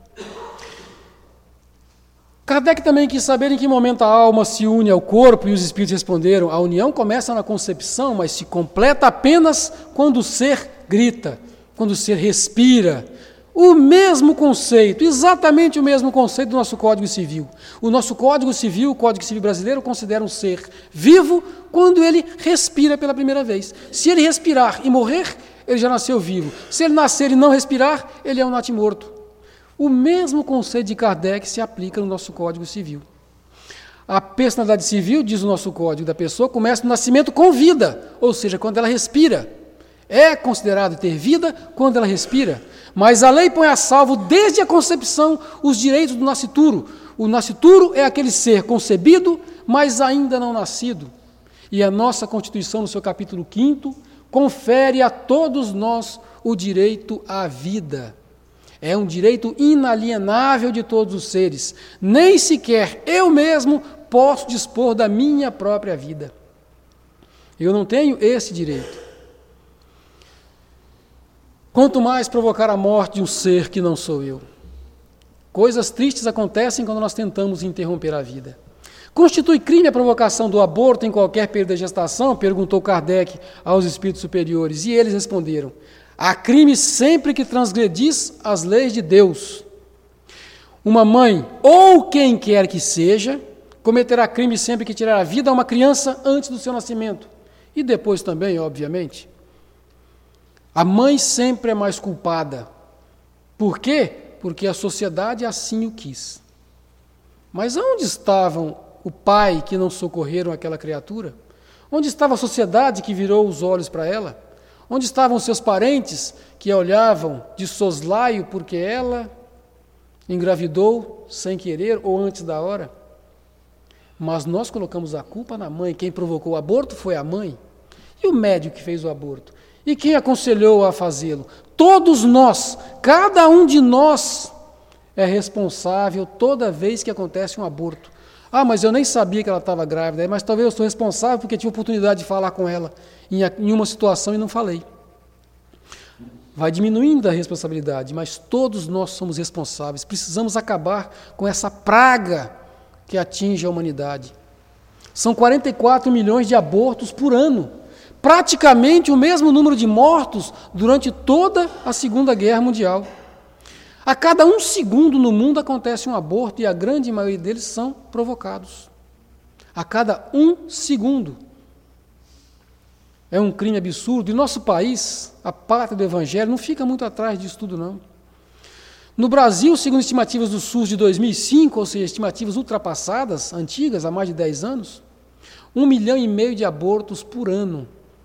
Kardec também quis saber em que momento a alma se une ao corpo e os espíritos responderam, a união começa na concepção, mas se completa apenas quando o ser grita, quando o ser respira. O mesmo conceito, exatamente o mesmo conceito do nosso Código Civil. O nosso Código Civil, o Código Civil brasileiro, considera um ser vivo quando ele respira pela primeira vez. Se ele respirar e morrer, ele já nasceu vivo. Se ele nascer e não respirar, ele é um natimorto. O mesmo conceito de Kardec se aplica no nosso Código Civil. A personalidade civil, diz o nosso Código da pessoa, começa no nascimento com vida, ou seja, quando ela respira. É considerado ter vida quando ela respira. Mas a lei põe a salvo desde a concepção os direitos do nascituro. O nascituro é aquele ser concebido, mas ainda não nascido. E a nossa Constituição, no seu capítulo quinto, confere a todos nós o direito à vida. É um direito inalienável de todos os seres. Nem sequer eu mesmo posso dispor da minha própria vida. Eu não tenho esse direito. Quanto mais provocar a morte de um ser que não sou eu. Coisas tristes acontecem quando nós tentamos interromper a vida. Constitui crime a provocação do aborto em qualquer período da gestação? Perguntou Kardec aos espíritos superiores. E eles responderam: há crime sempre que transgredis as leis de Deus. Uma mãe, ou quem quer que seja, cometerá crime sempre que tirar a vida a uma criança antes do seu nascimento. E depois também, obviamente. A mãe sempre é mais culpada. Por quê? Porque a sociedade assim o quis. Mas onde estavam o pai que não socorreram aquela criatura? Onde estava a sociedade que virou os olhos para ela? Onde estavam seus parentes que a olhavam de soslaio porque ela engravidou sem querer ou antes da hora? Mas nós colocamos a culpa na mãe. Quem provocou o aborto foi a mãe. E o médico que fez o aborto? E quem aconselhou a fazê-lo? Todos nós, cada um de nós é responsável toda vez que acontece um aborto. Ah, mas eu nem sabia que ela estava grávida, mas talvez eu sou responsável porque tive a oportunidade de falar com ela em, em uma situação e não falei. Vai diminuindo a responsabilidade, mas todos nós somos responsáveis. Precisamos acabar com essa praga que atinge a humanidade. São quarenta e quatro milhões de abortos por ano, praticamente o mesmo número de mortos durante toda a Segunda Guerra Mundial. A cada um segundo no mundo acontece um aborto e a grande maioria deles são provocados. A cada um segundo. É um crime absurdo. E nosso país, a pátria do Evangelho, não fica muito atrás disso tudo, não. No Brasil, segundo estimativas do SUS de dois mil e cinco, ou seja, estimativas ultrapassadas, antigas, há mais de dez anos, um milhão e meio de abortos por ano.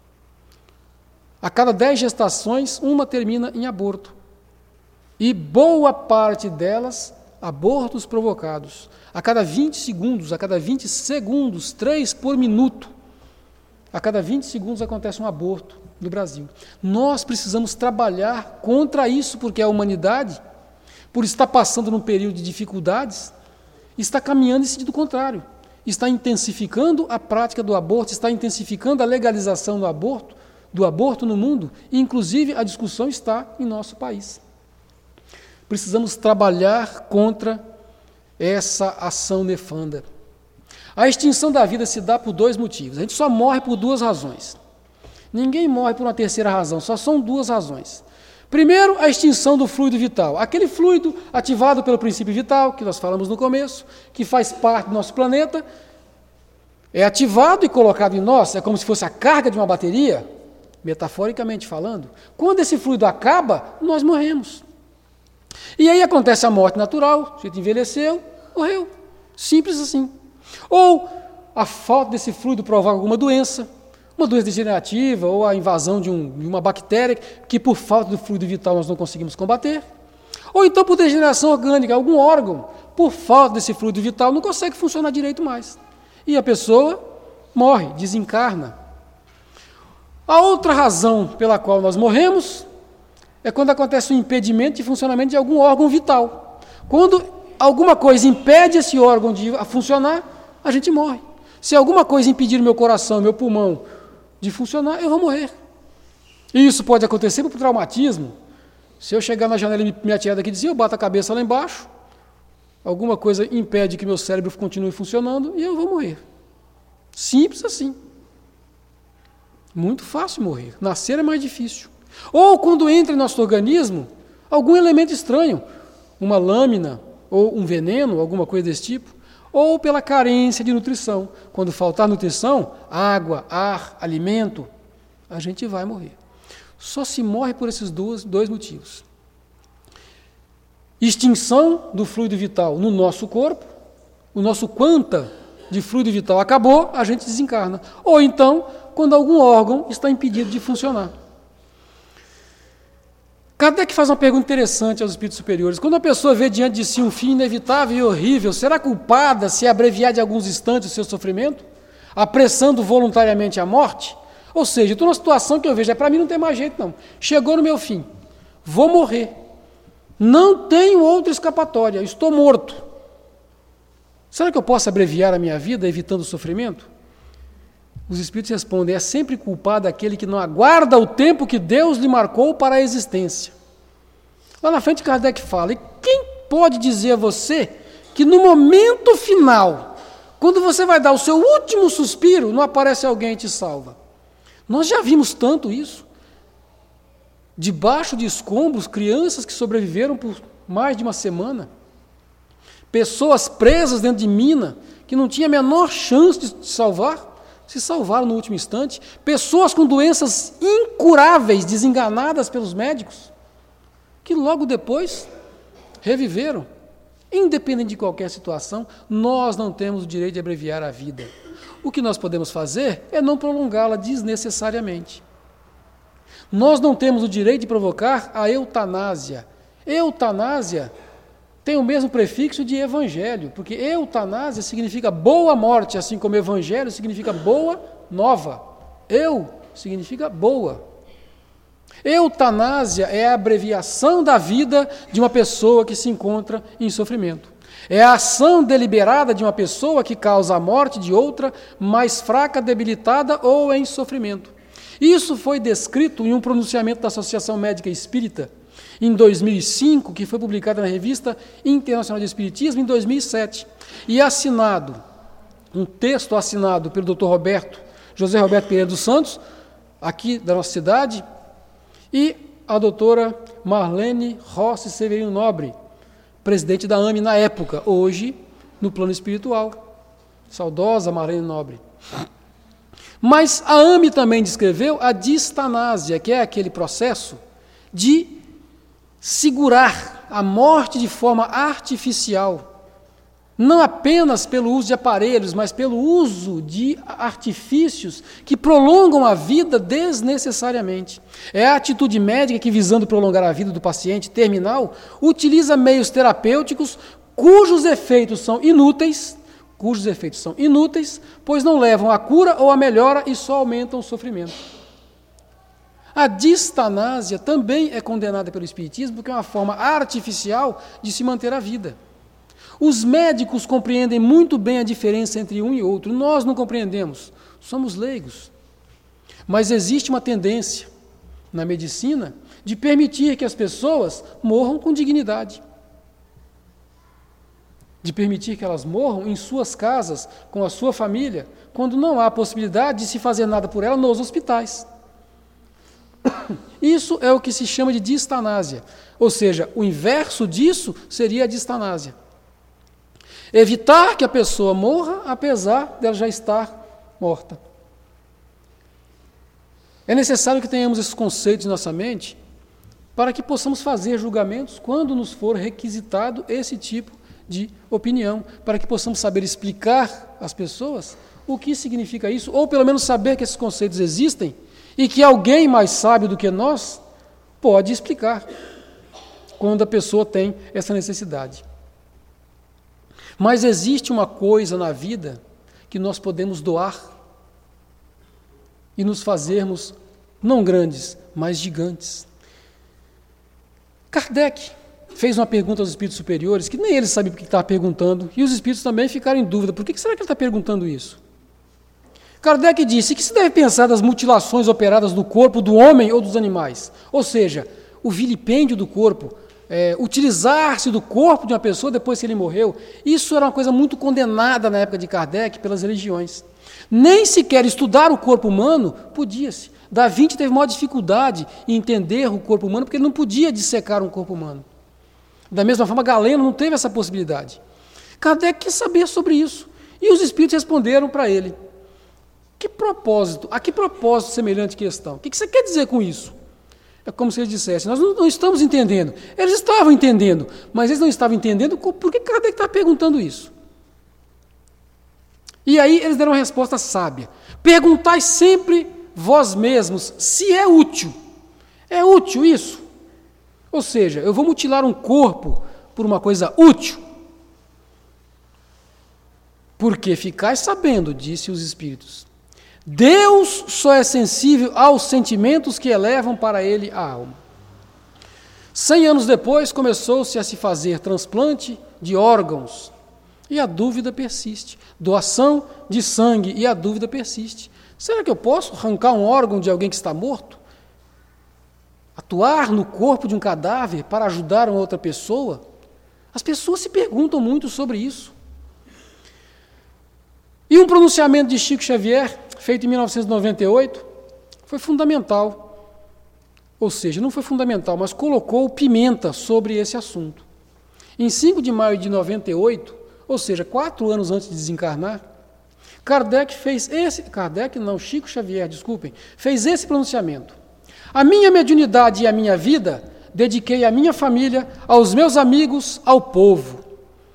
A cada dez gestações, uma termina em aborto. E boa parte delas, abortos provocados. A cada vinte segundos, a cada vinte segundos, três por minuto, a cada vinte segundos acontece um aborto no Brasil. Nós precisamos trabalhar contra isso, porque a humanidade, por estar passando num período de dificuldades, está caminhando em sentido contrário. Está intensificando a prática do aborto, está intensificando a legalização do aborto, do aborto no mundo, e inclusive a discussão está em nosso país. Precisamos trabalhar contra essa ação nefanda. A extinção da vida se dá por dois motivos. A gente só morre por duas razões. Ninguém morre por uma terceira razão, só são duas razões. Primeiro, a extinção do fluido vital. Aquele fluido ativado pelo princípio vital, que nós falamos no começo, que faz parte do nosso planeta, é ativado e colocado em nós, é como se fosse a carga de uma bateria, metaforicamente falando. Quando esse fluido acaba, nós morremos. E aí acontece a morte natural, o sujeito envelheceu, morreu. Simples assim. Ou a falta desse fluido provoca alguma doença, uma doença degenerativa, ou a invasão de, um, de uma bactéria que por falta do fluido vital nós não conseguimos combater. Ou então por degeneração orgânica, algum órgão, por falta desse fluido vital, não consegue funcionar direito mais. E a pessoa morre, desencarna. A outra razão pela qual nós morremos é quando acontece um impedimento de funcionamento de algum órgão vital. Quando alguma coisa impede esse órgão de funcionar, a gente morre. Se alguma coisa impedir o meu coração, meu pulmão de funcionar, eu vou morrer. E isso pode acontecer por traumatismo. Se eu chegar na janela e me atirar daqui e dizer, eu bato a cabeça lá embaixo, alguma coisa impede que meu cérebro continue funcionando e eu vou morrer. Simples assim. Muito fácil morrer. Nascer é mais difícil. Ou quando entra em nosso organismo algum elemento estranho, uma lâmina ou um veneno, alguma coisa desse tipo, ou pela carência de nutrição. Quando faltar nutrição, água, ar, alimento, a gente vai morrer. Só se morre por esses dois, dois motivos. Extinção do fluido vital no nosso corpo, o nosso quanta de fluido vital acabou, a gente desencarna. Ou então, quando algum órgão está impedido de funcionar. Kardec faz uma pergunta interessante aos espíritos superiores. Quando a pessoa vê diante de si um fim inevitável e horrível, será culpada se abreviar de alguns instantes o seu sofrimento, apressando voluntariamente a morte? Ou seja, estou numa situação que eu vejo, é para mim não tem mais jeito não. Chegou no meu fim, vou morrer. Não tenho outra escapatória, estou morto. Será que eu posso abreviar a minha vida evitando o sofrimento? Os espíritos respondem, é sempre culpado aquele que não aguarda o tempo que Deus lhe marcou para a existência. Lá na frente Kardec fala, e quem pode dizer a você que no momento final, quando você vai dar o seu último suspiro, não aparece alguém e te salva? Nós já vimos tanto isso. Debaixo de escombros, crianças que sobreviveram por mais de uma semana, pessoas presas dentro de mina, que não tinham a menor chance de se salvar, se salvaram no último instante, pessoas com doenças incuráveis, desenganadas pelos médicos, que logo depois reviveram. Independente de qualquer situação, nós não temos o direito de abreviar a vida. O que nós podemos fazer é não prolongá-la desnecessariamente. Nós não temos o direito de provocar a eutanásia. Eutanásia tem o mesmo prefixo de evangelho, porque eutanásia significa boa morte, assim como evangelho significa boa nova. Eu significa boa. Eutanásia é a abreviação da vida de uma pessoa que se encontra em sofrimento. É a ação deliberada de uma pessoa que causa a morte de outra mais fraca, debilitada ou em sofrimento. Isso foi descrito em um pronunciamento da Associação Médica Espírita em dois mil e cinco, que foi publicado na Revista Internacional de Espiritismo em dois mil e sete, e assinado, um texto assinado pelo doutor Roberto, José Roberto Pereira dos Santos, aqui da nossa cidade, e a doutora Marlene Rossi Severino Nobre, presidente da A M E na época, hoje no plano espiritual. Saudosa Marlene Nobre. Mas a A M E também descreveu a distanásia, que é aquele processo de segurar a morte de forma artificial, não apenas pelo uso de aparelhos, mas pelo uso de artifícios que prolongam a vida desnecessariamente. É a atitude médica que, visando prolongar a vida do paciente terminal, utiliza meios terapêuticos cujos efeitos são inúteis, cujos efeitos são inúteis, pois não levam à cura ou à melhora e só aumentam o sofrimento. A distanásia também é condenada pelo Espiritismo porque é uma forma artificial de se manter a vida. Os médicos compreendem muito bem a diferença entre um e outro. Nós não compreendemos, somos leigos. Mas existe uma tendência na medicina de permitir que as pessoas morram com dignidade. De permitir que elas morram em suas casas, com a sua família, quando não há possibilidade de se fazer nada por ela nos hospitais. Isso é o que se chama de distanásia. Ou seja, o inverso disso seria a distanásia. Evitar que a pessoa morra, apesar dela já estar morta. É necessário que tenhamos esses conceitos em nossa mente para que possamos fazer julgamentos quando nos for requisitado esse tipo de opinião, para que possamos saber explicar às pessoas o que significa isso, ou pelo menos saber que esses conceitos existem e que alguém mais sábio do que nós pode explicar quando a pessoa tem essa necessidade. Mas existe uma coisa na vida que nós podemos doar e nos fazermos não grandes, mas gigantes. Kardec fez uma pergunta aos espíritos superiores, que nem ele sabia por que estava perguntando, e os espíritos também ficaram em dúvida, por que será que ele está perguntando isso? Kardec disse que se deve pensar das mutilações operadas no corpo do homem ou dos animais, ou seja, o vilipêndio do corpo, é, utilizar-se do corpo de uma pessoa depois que ele morreu, isso era uma coisa muito condenada na época de Kardec pelas religiões. Nem sequer estudar o corpo humano podia-se. Da Vinci teve maior dificuldade em entender o corpo humano, porque ele não podia dissecar um corpo humano. Da mesma forma, Galeno não teve essa possibilidade. Kardec quis saber sobre isso, e os espíritos responderam para ele. Que propósito? A que propósito semelhante questão? O que você quer dizer com isso? É como se eles dissessem, nós não, não estamos entendendo. Eles estavam entendendo, mas eles não estavam entendendo por que Kardec está perguntando isso. E aí eles deram uma resposta sábia. Perguntai sempre vós mesmos se é útil. É útil isso? Ou seja, eu vou mutilar um corpo por uma coisa útil? Porque ficais sabendo, disse os espíritos, Deus só é sensível aos sentimentos que elevam para ele a alma. Cem anos depois, começou-se a se fazer transplante de órgãos, e a dúvida persiste. Doação de sangue, e a dúvida persiste. Será que eu posso arrancar um órgão de alguém que está morto? Atuar no corpo de um cadáver para ajudar uma outra pessoa? As pessoas se perguntam muito sobre isso. E um pronunciamento de Chico Xavier, feito em mil novecentos e noventa e oito, foi fundamental. Ou seja, não foi fundamental, mas colocou pimenta sobre esse assunto. Em cinco de maio de noventa e oito, ou seja, quatro anos antes de desencarnar, Kardec fez esse... Kardec não, Chico Xavier, desculpem, fez esse pronunciamento. A minha mediunidade e a minha vida dediquei à minha família, aos meus amigos, ao povo.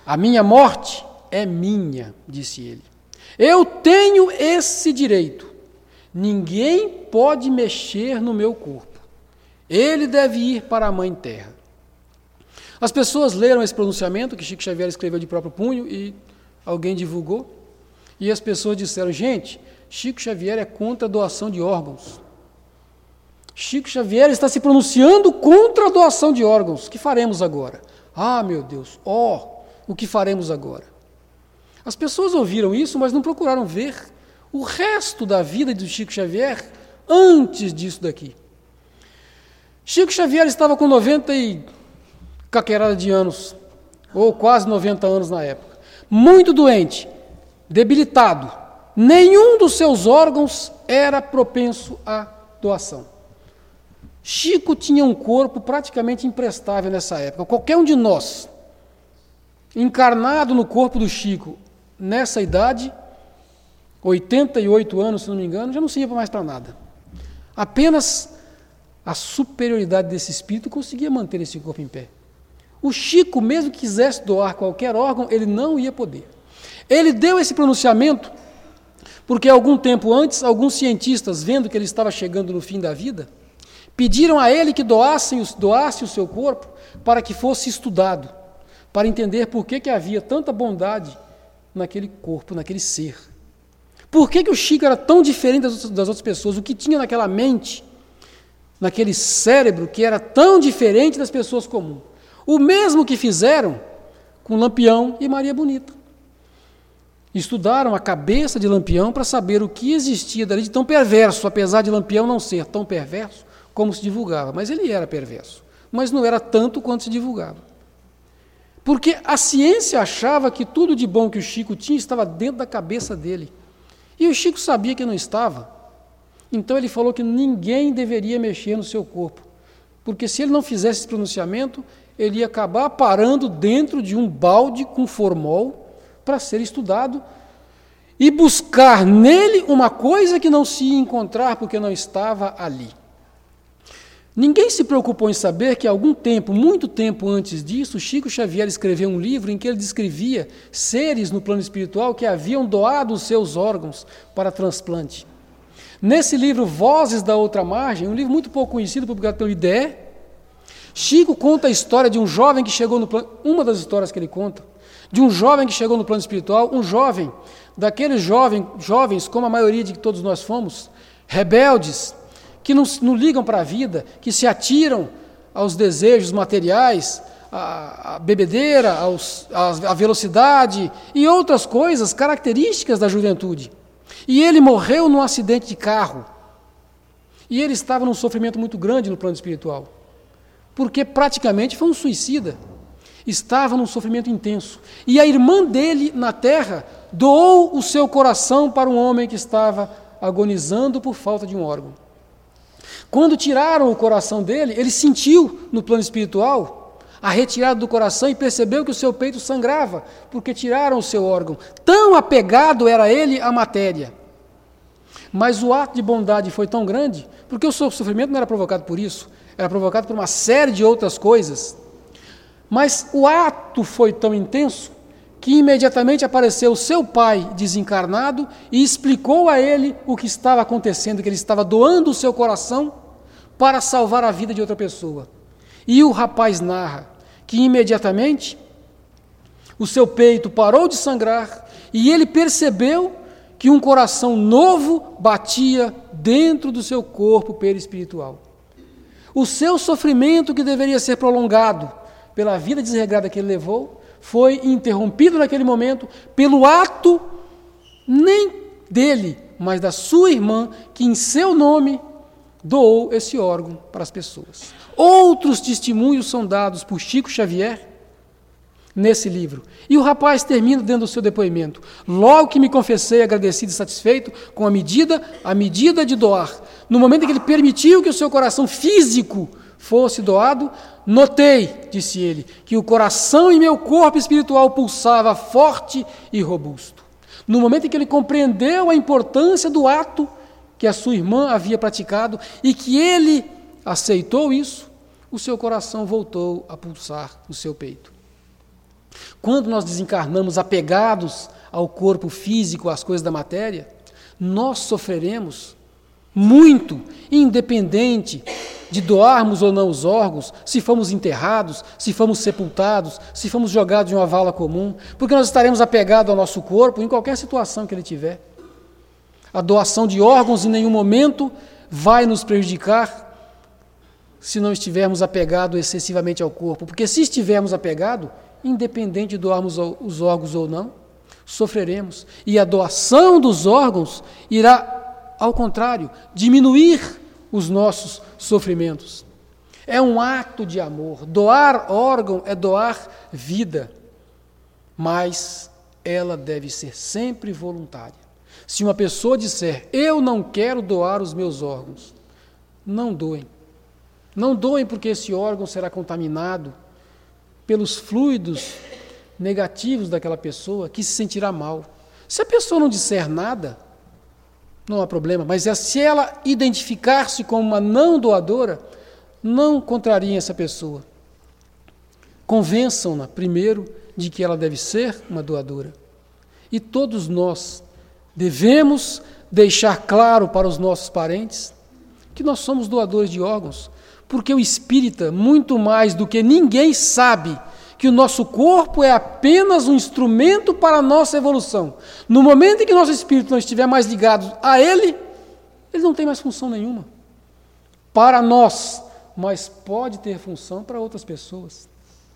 A minha morte é minha, disse ele. Eu tenho esse direito. Ninguém pode mexer no meu corpo. Ele deve ir para a Mãe Terra. As pessoas leram esse pronunciamento que Chico Xavier escreveu de próprio punho e alguém divulgou. E as pessoas disseram, gente, Chico Xavier é contra a doação de órgãos. Chico Xavier está se pronunciando contra a doação de órgãos. O que faremos agora? Ah, meu Deus, ó, oh, o que faremos agora? As pessoas ouviram isso, mas não procuraram ver o resto da vida de Chico Xavier antes disso daqui. Chico Xavier estava com noventa e caquerada de anos, ou quase noventa anos na época. Muito doente, debilitado. Nenhum dos seus órgãos era propenso à doação. Chico tinha um corpo praticamente imprestável nessa época. Qualquer um de nós, encarnado no corpo do Chico, nessa idade, oitenta e oito anos, se não me engano, já não servia mais para nada. Apenas a superioridade desse espírito conseguia manter esse corpo em pé. O Chico, mesmo que quisesse doar qualquer órgão, ele não ia poder. Ele deu esse pronunciamento porque, algum tempo antes, alguns cientistas, vendo que ele estava chegando no fim da vida, pediram a ele que doassem, doasse o seu corpo para que fosse estudado, para entender por que, que havia tanta bondade naquele corpo, naquele ser. Por que, que o Chico era tão diferente das, das outras pessoas? O que tinha naquela mente, naquele cérebro, que era tão diferente das pessoas comuns? O mesmo que fizeram com Lampião e Maria Bonita. Estudaram a cabeça de Lampião para saber o que existia dali de tão perverso, apesar de Lampião não ser tão perverso como se divulgava. Mas ele era perverso, mas não era tanto quanto se divulgava. Porque a ciência achava que tudo de bom que o Chico tinha estava dentro da cabeça dele. E o Chico sabia que não estava. Então ele falou que ninguém deveria mexer no seu corpo. Porque se ele não fizesse esse pronunciamento, ele ia acabar parando dentro de um balde com formol para ser estudado e buscar nele uma coisa que não se ia encontrar porque não estava ali. Ninguém se preocupou em saber que, algum tempo, muito tempo antes disso, Chico Xavier escreveu um livro em que ele descrevia seres no plano espiritual que haviam doado os seus órgãos para transplante. Nesse livro, Vozes da Outra Margem, um livro muito pouco conhecido, publicado pelo I D E, Chico conta a história de um jovem que chegou no plano, uma das histórias que ele conta, de um jovem que chegou no plano espiritual, um jovem, daqueles jovem, jovens, como a maioria de todos nós fomos, rebeldes, que não, não ligam para a vida, que se atiram aos desejos materiais, à, à bebedeira, aos, à, à velocidade e outras coisas características da juventude. E ele morreu num acidente de carro. E ele estava num sofrimento muito grande no plano espiritual, porque praticamente foi um suicida. Estava num sofrimento intenso. E a irmã dele, na terra, doou o seu coração para um homem que estava agonizando por falta de um órgão. Quando tiraram o coração dele, ele sentiu no plano espiritual a retirada do coração e percebeu que o seu peito sangrava, porque tiraram o seu órgão. Tão apegado era ele à matéria. Mas o ato de bondade foi tão grande, porque o seu sofrimento não era provocado por isso, era provocado por uma série de outras coisas. Mas o ato foi tão intenso que imediatamente apareceu o seu pai desencarnado e explicou a ele o que estava acontecendo, que ele estava doando o seu coração para salvar a vida de outra pessoa. E o rapaz narra que imediatamente o seu peito parou de sangrar e ele percebeu que um coração novo batia dentro do seu corpo perispiritual. O seu sofrimento, que deveria ser prolongado pela vida desregrada que ele levou, foi interrompido naquele momento pelo ato, nem dele, mas da sua irmã, que em seu nome doou esse órgão para as pessoas. Outros testemunhos são dados por Chico Xavier nesse livro. E o rapaz termina dentro do seu depoimento: logo que me confessei agradecido e satisfeito com a medida, a medida de doar, no momento em que ele permitiu que o seu coração físico fosse doado, notei, disse ele, que o coração em meu corpo espiritual pulsava forte e robusto. No momento em que ele compreendeu a importância do ato que a sua irmã havia praticado e que ele aceitou isso, o seu coração voltou a pulsar no seu peito. quando nós desencarnamos apegados ao corpo físico, às coisas da matéria, nós sofreremos muito, independente de doarmos ou não os órgãos, se fomos enterrados, se fomos sepultados, se fomos jogados em uma vala comum, porque nós estaremos apegados ao nosso corpo em qualquer situação que ele tiver. A doação de órgãos em nenhum momento vai nos prejudicar se não estivermos apegados excessivamente ao corpo, porque se estivermos apegados, independente de doarmos os órgãos ou não, sofreremos. E a doação dos órgãos irá, ao contrário, diminuir os nossos sofrimentos. É um ato de amor. Doar órgão é doar vida, mas ela deve ser sempre voluntária. Se uma pessoa disser, eu não quero doar os meus órgãos, não doem. Não doem porque esse órgão será contaminado pelos fluidos negativos daquela pessoa que se sentirá mal. Se a pessoa não disser nada, não há problema, mas se ela identificar-se como uma não doadora, não contrariem essa pessoa. Convençam-na, primeiro, de que ela deve ser uma doadora. E todos nós devemos deixar claro para os nossos parentes que nós somos doadores de órgãos, porque o espírita, muito mais do que ninguém, sabe que o nosso corpo é apenas um instrumento para a nossa evolução. No momento em que nosso espírito não estiver mais ligado a ele, ele não tem mais função nenhuma para nós, mas pode ter função para outras pessoas.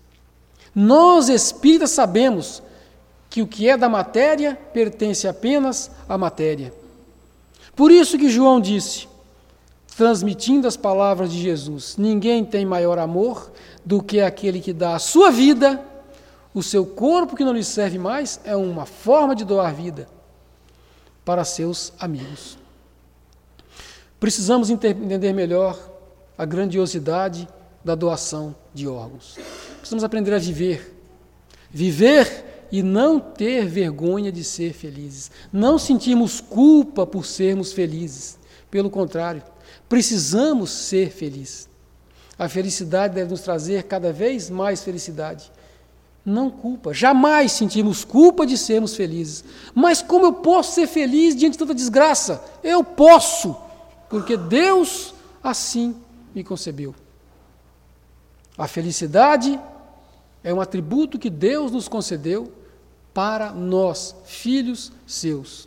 Nós, espíritas, sabemos que o que é da matéria pertence apenas à matéria. Por isso que João disse, transmitindo as palavras de Jesus, ninguém tem maior amor do que aquele que dá a sua vida, o seu corpo que não lhe serve mais, é uma forma de doar vida para seus amigos. Precisamos entender melhor a grandiosidade da doação de órgãos. Precisamos aprender a viver. Viver e não ter vergonha de ser felizes. Não sentirmos culpa por sermos felizes. Pelo contrário, precisamos ser felizes. A felicidade deve nos trazer cada vez mais felicidade. Não culpa. Jamais sentimos culpa de sermos felizes. Mas como eu posso ser feliz diante de tanta desgraça? Eu posso, porque Deus assim me concebeu. A felicidade é um atributo que Deus nos concedeu para nós, filhos seus.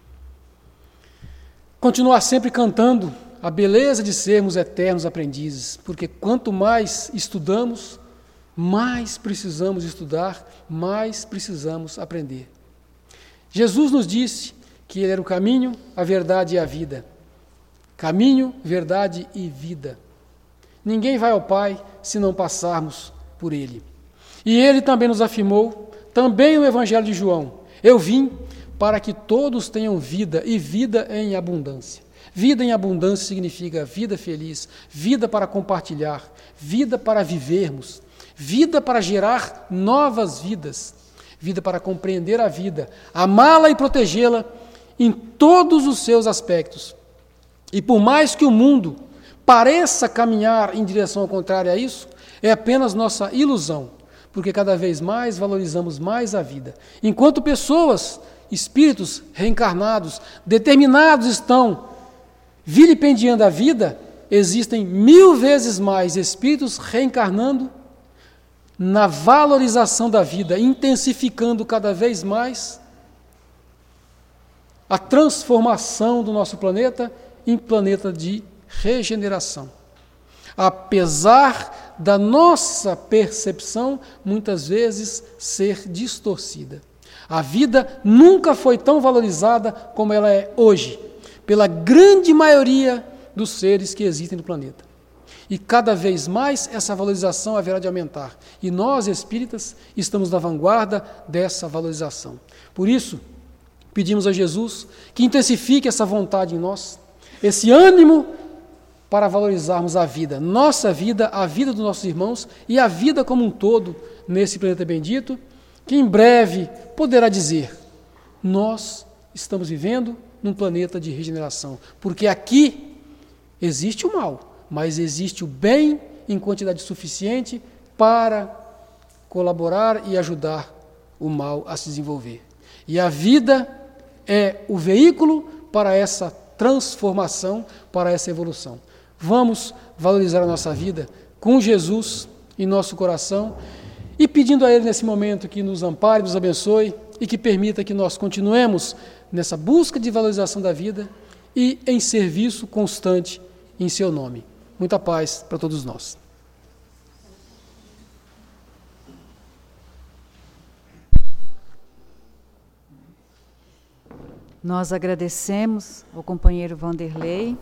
Continuar sempre cantando a beleza de sermos eternos aprendizes, porque quanto mais estudamos, mais precisamos estudar, mais precisamos aprender. Jesus nos disse que Ele era o caminho, a verdade e a vida. Caminho, verdade e vida. Ninguém vai ao Pai se não passarmos por Ele. E Ele também nos afirmou, também no Evangelho de João, eu vim para que todos tenham vida e vida em abundância. Vida em abundância significa vida feliz, vida para compartilhar, vida para vivermos, vida para gerar novas vidas, vida para compreender a vida, amá-la e protegê-la em todos os seus aspectos. E por mais que o mundo pareça caminhar em direção ao contrário a isso, é apenas nossa ilusão, porque cada vez mais valorizamos mais a vida. Enquanto pessoas, espíritos reencarnados, determinados estão vilipendiando a vida, existem mil vezes mais espíritos reencarnando na valorização da vida, intensificando cada vez mais a transformação do nosso planeta em planeta de regeneração. Apesar da nossa percepção, muitas vezes, ser distorcida. A vida nunca foi tão valorizada como ela é hoje, pela grande maioria dos seres que existem no planeta. E cada vez mais essa valorização haverá de aumentar. E nós, espíritas, estamos na vanguarda dessa valorização. Por isso, pedimos a Jesus que intensifique essa vontade em nós, esse ânimo para valorizarmos a vida, nossa vida, a vida dos nossos irmãos e a vida como um todo nesse planeta bendito, que em breve poderá dizer, nós estamos vivendo num planeta de regeneração, porque aqui existe o mal, mas existe o bem em quantidade suficiente para colaborar e ajudar o mal a se desenvolver. E a vida é o veículo para essa transformação, para essa evolução. Vamos valorizar a nossa vida com Jesus em nosso coração e pedindo a Ele nesse momento que nos ampare, nos abençoe e que permita que nós continuemos nessa busca de valorização da vida e em serviço constante em seu nome. Muita paz para todos nós. Nós agradecemos ao companheiro Vanderlei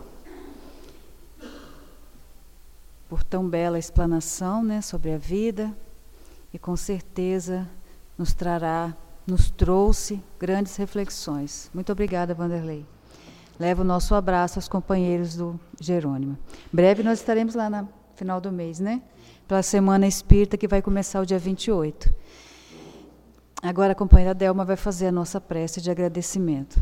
por tão bela explanação, né, sobre a vida, e com certeza nos trará, nos trouxe grandes reflexões. Muito obrigada, Vanderlei. Leva o nosso abraço aos companheiros do Jerônimo. Breve nós estaremos lá no final do mês, né? Pela Semana Espírita, que vai começar o dia vinte e oito. Agora a companheira Delma vai fazer a nossa prece de agradecimento.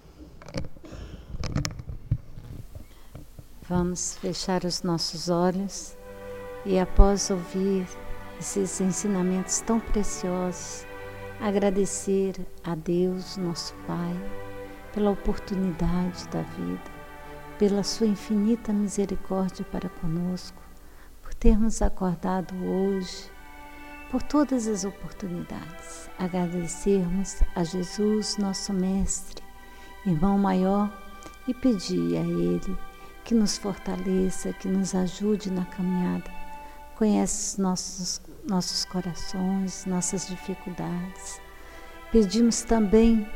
Vamos fechar os nossos olhos e, após ouvir esses ensinamentos tão preciosos, agradecer a Deus, nosso Pai, pela oportunidade da vida, pela sua infinita misericórdia para conosco, por termos acordado hoje, por todas as oportunidades. Agradecermos a Jesus, nosso Mestre, Irmão Maior, e pedir a Ele que nos fortaleça, que nos ajude na caminhada. Conhece os nossos, nossos corações, nossas dificuldades. Pedimos também,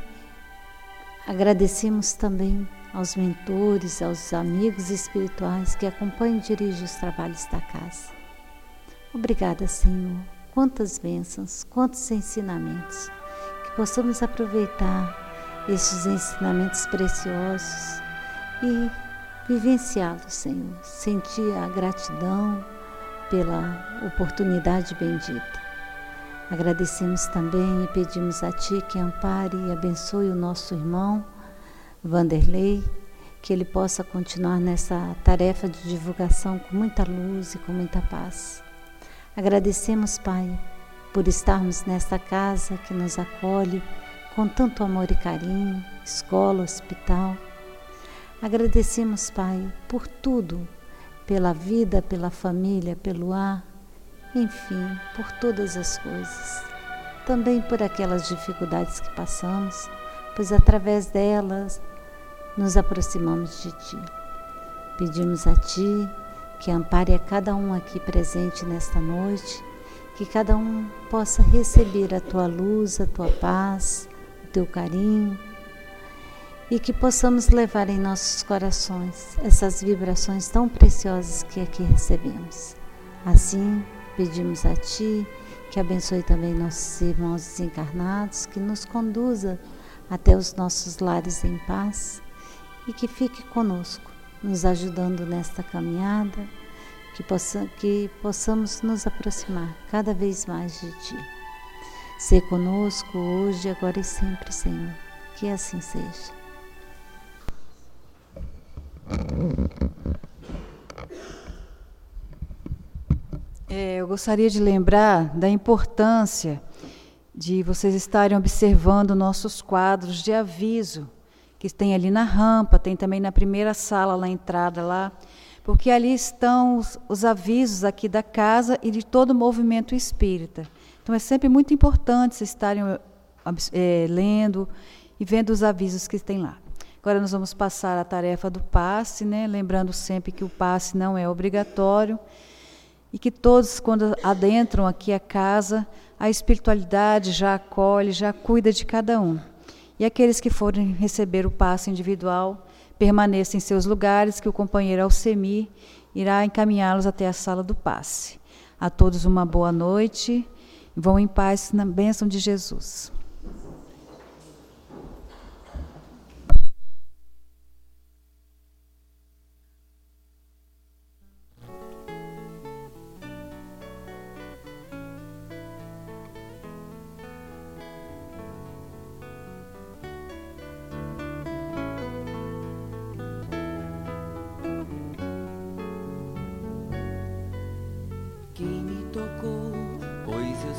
agradecemos também aos mentores, aos amigos espirituais que acompanham e dirigem os trabalhos da casa. Obrigada, Senhor. Quantas bênçãos, quantos ensinamentos. Que possamos aproveitar estes ensinamentos preciosos e vivenciá-los, Senhor. Sentir a gratidão pela oportunidade bendita. Agradecemos também e pedimos a Ti que ampare e abençoe o nosso irmão Vanderlei, que ele possa continuar nessa tarefa de divulgação com muita luz e com muita paz. Agradecemos, Pai, por estarmos nesta casa que nos acolhe com tanto amor e carinho, escola, hospital. Agradecemos, Pai, por tudo, pela vida, pela família, pelo ar, enfim, por todas as coisas. Também por aquelas dificuldades que passamos, pois através delas nos aproximamos de Ti. Pedimos a Ti que ampare a cada um aqui presente nesta noite, que cada um possa receber a Tua luz, a Tua paz, o Teu carinho, e que possamos levar em nossos corações essas vibrações tão preciosas que aqui recebemos. Assim, pedimos a Ti que abençoe também nossos irmãos desencarnados, que nos conduza até os nossos lares em paz e que fique conosco, nos ajudando nesta caminhada, que, possa, que possamos nos aproximar cada vez mais de Ti. Sê conosco hoje, agora e sempre, Senhor, que assim seja. É, eu gostaria de lembrar da importância de vocês estarem observando nossos quadros de aviso, que tem ali na rampa, tem também na primeira sala, na entrada lá, porque ali estão os, os avisos aqui da casa e de todo o movimento espírita. Então é sempre muito importante vocês estarem é, lendo e vendo os avisos que tem lá. Agora nós vamos passar a tarefa do passe, né? Lembrando sempre que o passe não é obrigatório e que todos, quando adentram aqui a casa, a espiritualidade já acolhe, já cuida de cada um. E aqueles que forem receber o passe individual, permaneçam em seus lugares, que o companheiro Alcemir irá encaminhá-los até a sala do passe. A todos uma boa noite, vão em paz na bênção de Jesus. Quem me tocou, pois eu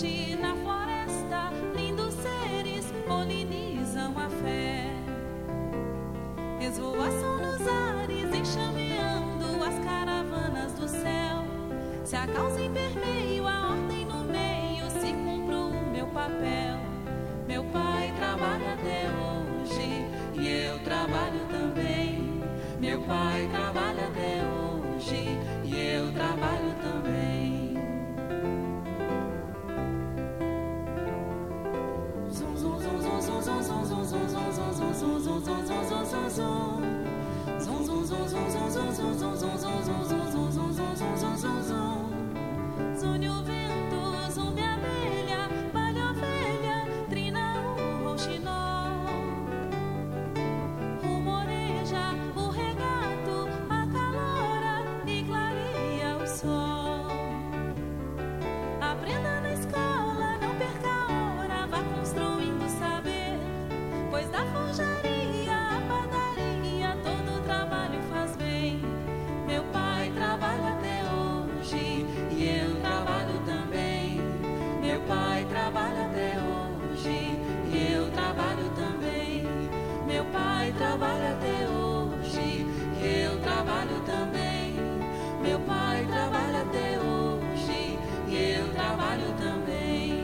monte, na floresta, lindos seres polinizam a fé. Esvoaçam nos ares, enxameando as caravanas do céu. Se a causa em vermelho, a ordem no meio, se cumpro o meu papel. Meu pai trabalha até hoje e eu trabalho também. Meu pai trabalha até hoje e eu trabalho também. Zum zum zum zum zum zum zum zum zum zum zum zum zum zum zum zum zum zum. Zum zum zum zum zum zum zum zum zum zum zum zum zum zum zum zum. Zune o vento, zumbi a abelha, palha a ovelha, trina o rouxinol. Rumoreja o regato, acalora e clareia o sol. Aprenda na escola, não perca a hora, vá construindo saber. Pois da forjaria à padaria, todo o trabalho faz bem. Meu pai trabalha até hoje e eu trabalho também. Meu pai trabalha até hoje e eu trabalho também. Meu pai trabalha até hoje e eu trabalho também. Meu pai trabalha até hoje e eu trabalho também.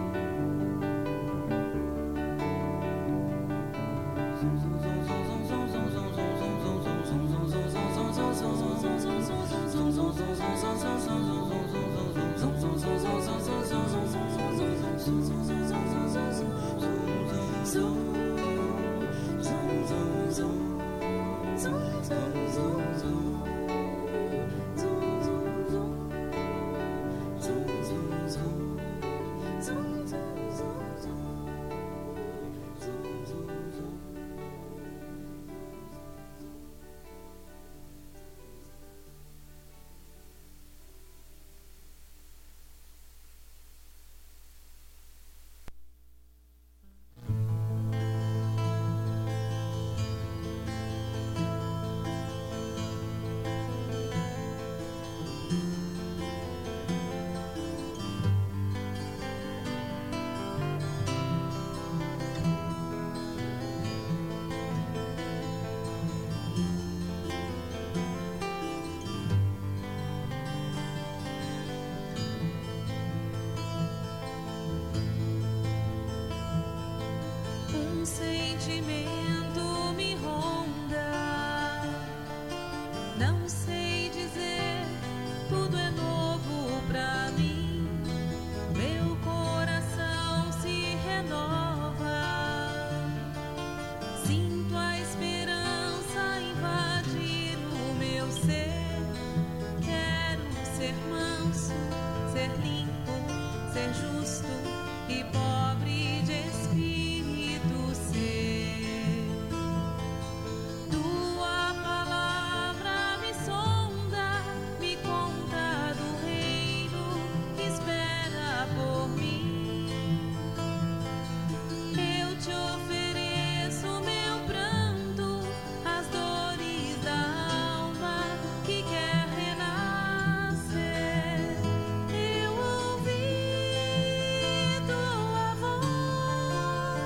Um sentimento me ronda, não sei dizer, tudo é novo pra mim. Meu coração se renova, sinto a esperança invadir o meu ser. Quero ser manso, ser limpo, ser justo e pobre de espírito. Tua palavra me sonda, me conta do reino que espera por mim. Eu te ofereço meu pranto, as dores da alma que quer renascer. Eu ouvi tua voz.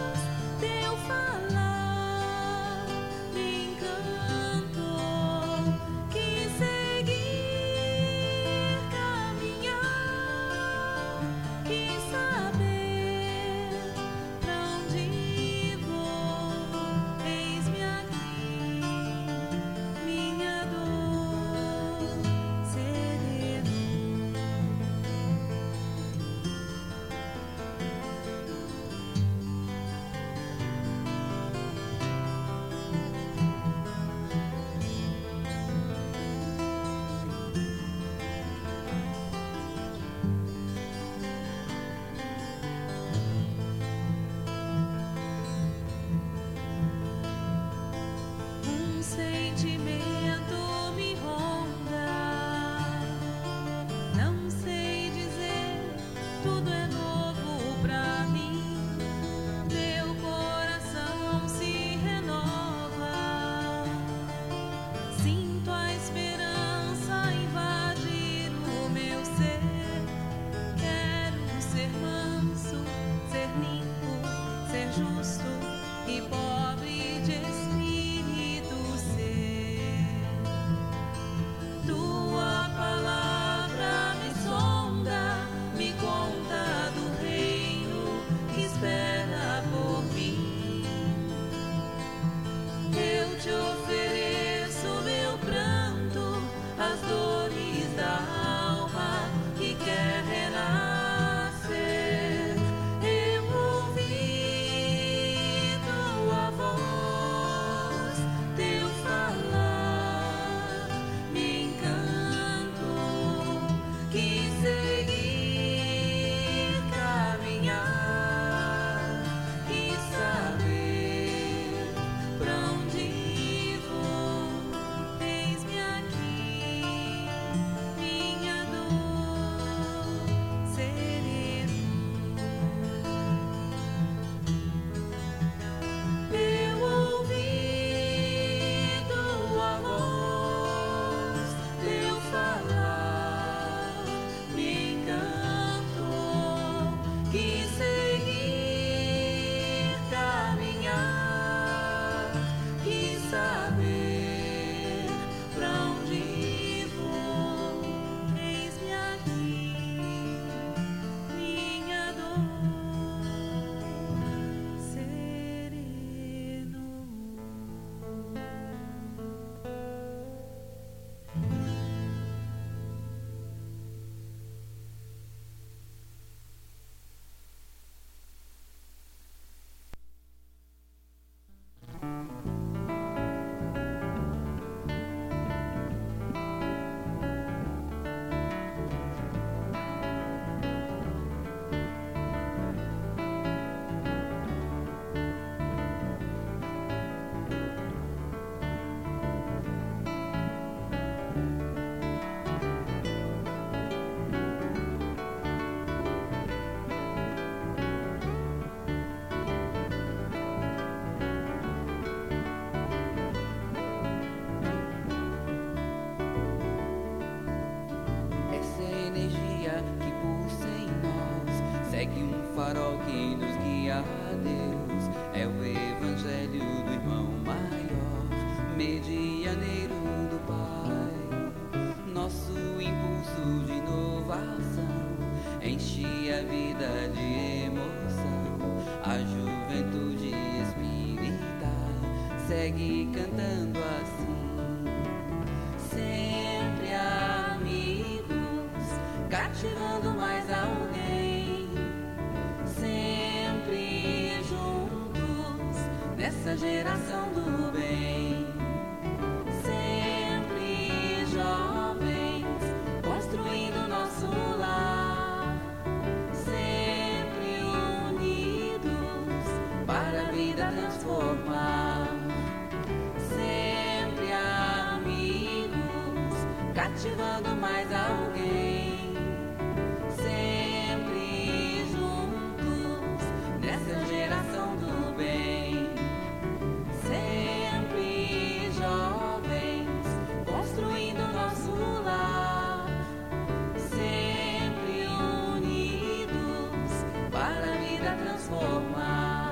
segue um farol que nos guia a Deus. É o evangelho do irmão maior, medianeiro do Pai. Nosso impulso de inovação enche a vida de emoção. A juventude espírita segue cantando assim. Sempre amigos, cativando mais alguém. Sempre juntos, nessa geração do bem. Sempre jovens, construindo nosso lar. Sempre unidos, para a vida transformar. Sempre amigos, cativando mais alguém. Sempre juntos, nessa geração do bem. Sempre jovens, construindo nosso lar. Sempre unidos, para a vida transformar.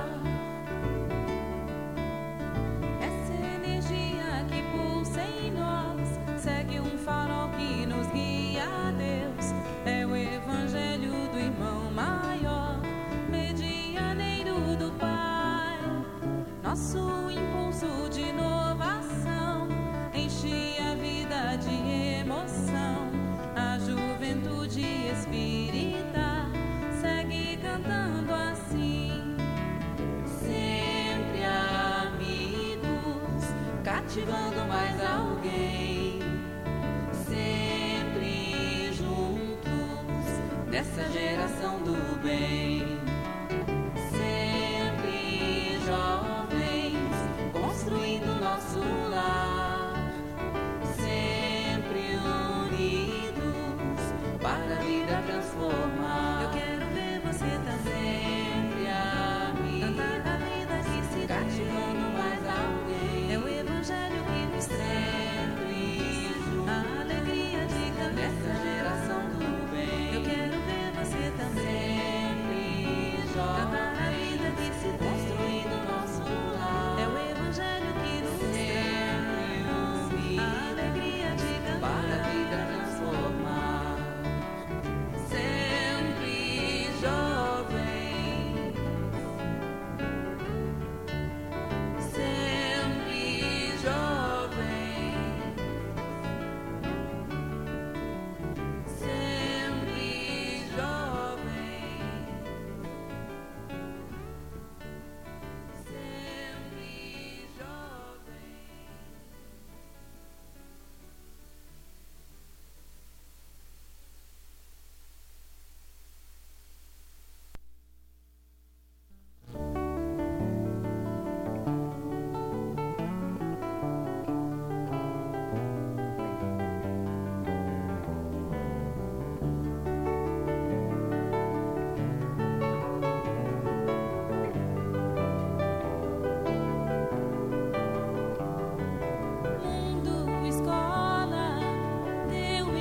Essa energia que pulsa em nós segue um farol que nos guia a Deus. É o evangelho do irmão maior, medianeiro do Pai. Nosso impulso de inovação enche a vida de emoção. A juventude espírita segue cantando assim. Sempre amigos, cativando mais alguém. Sempre juntos, nessa geração do bem.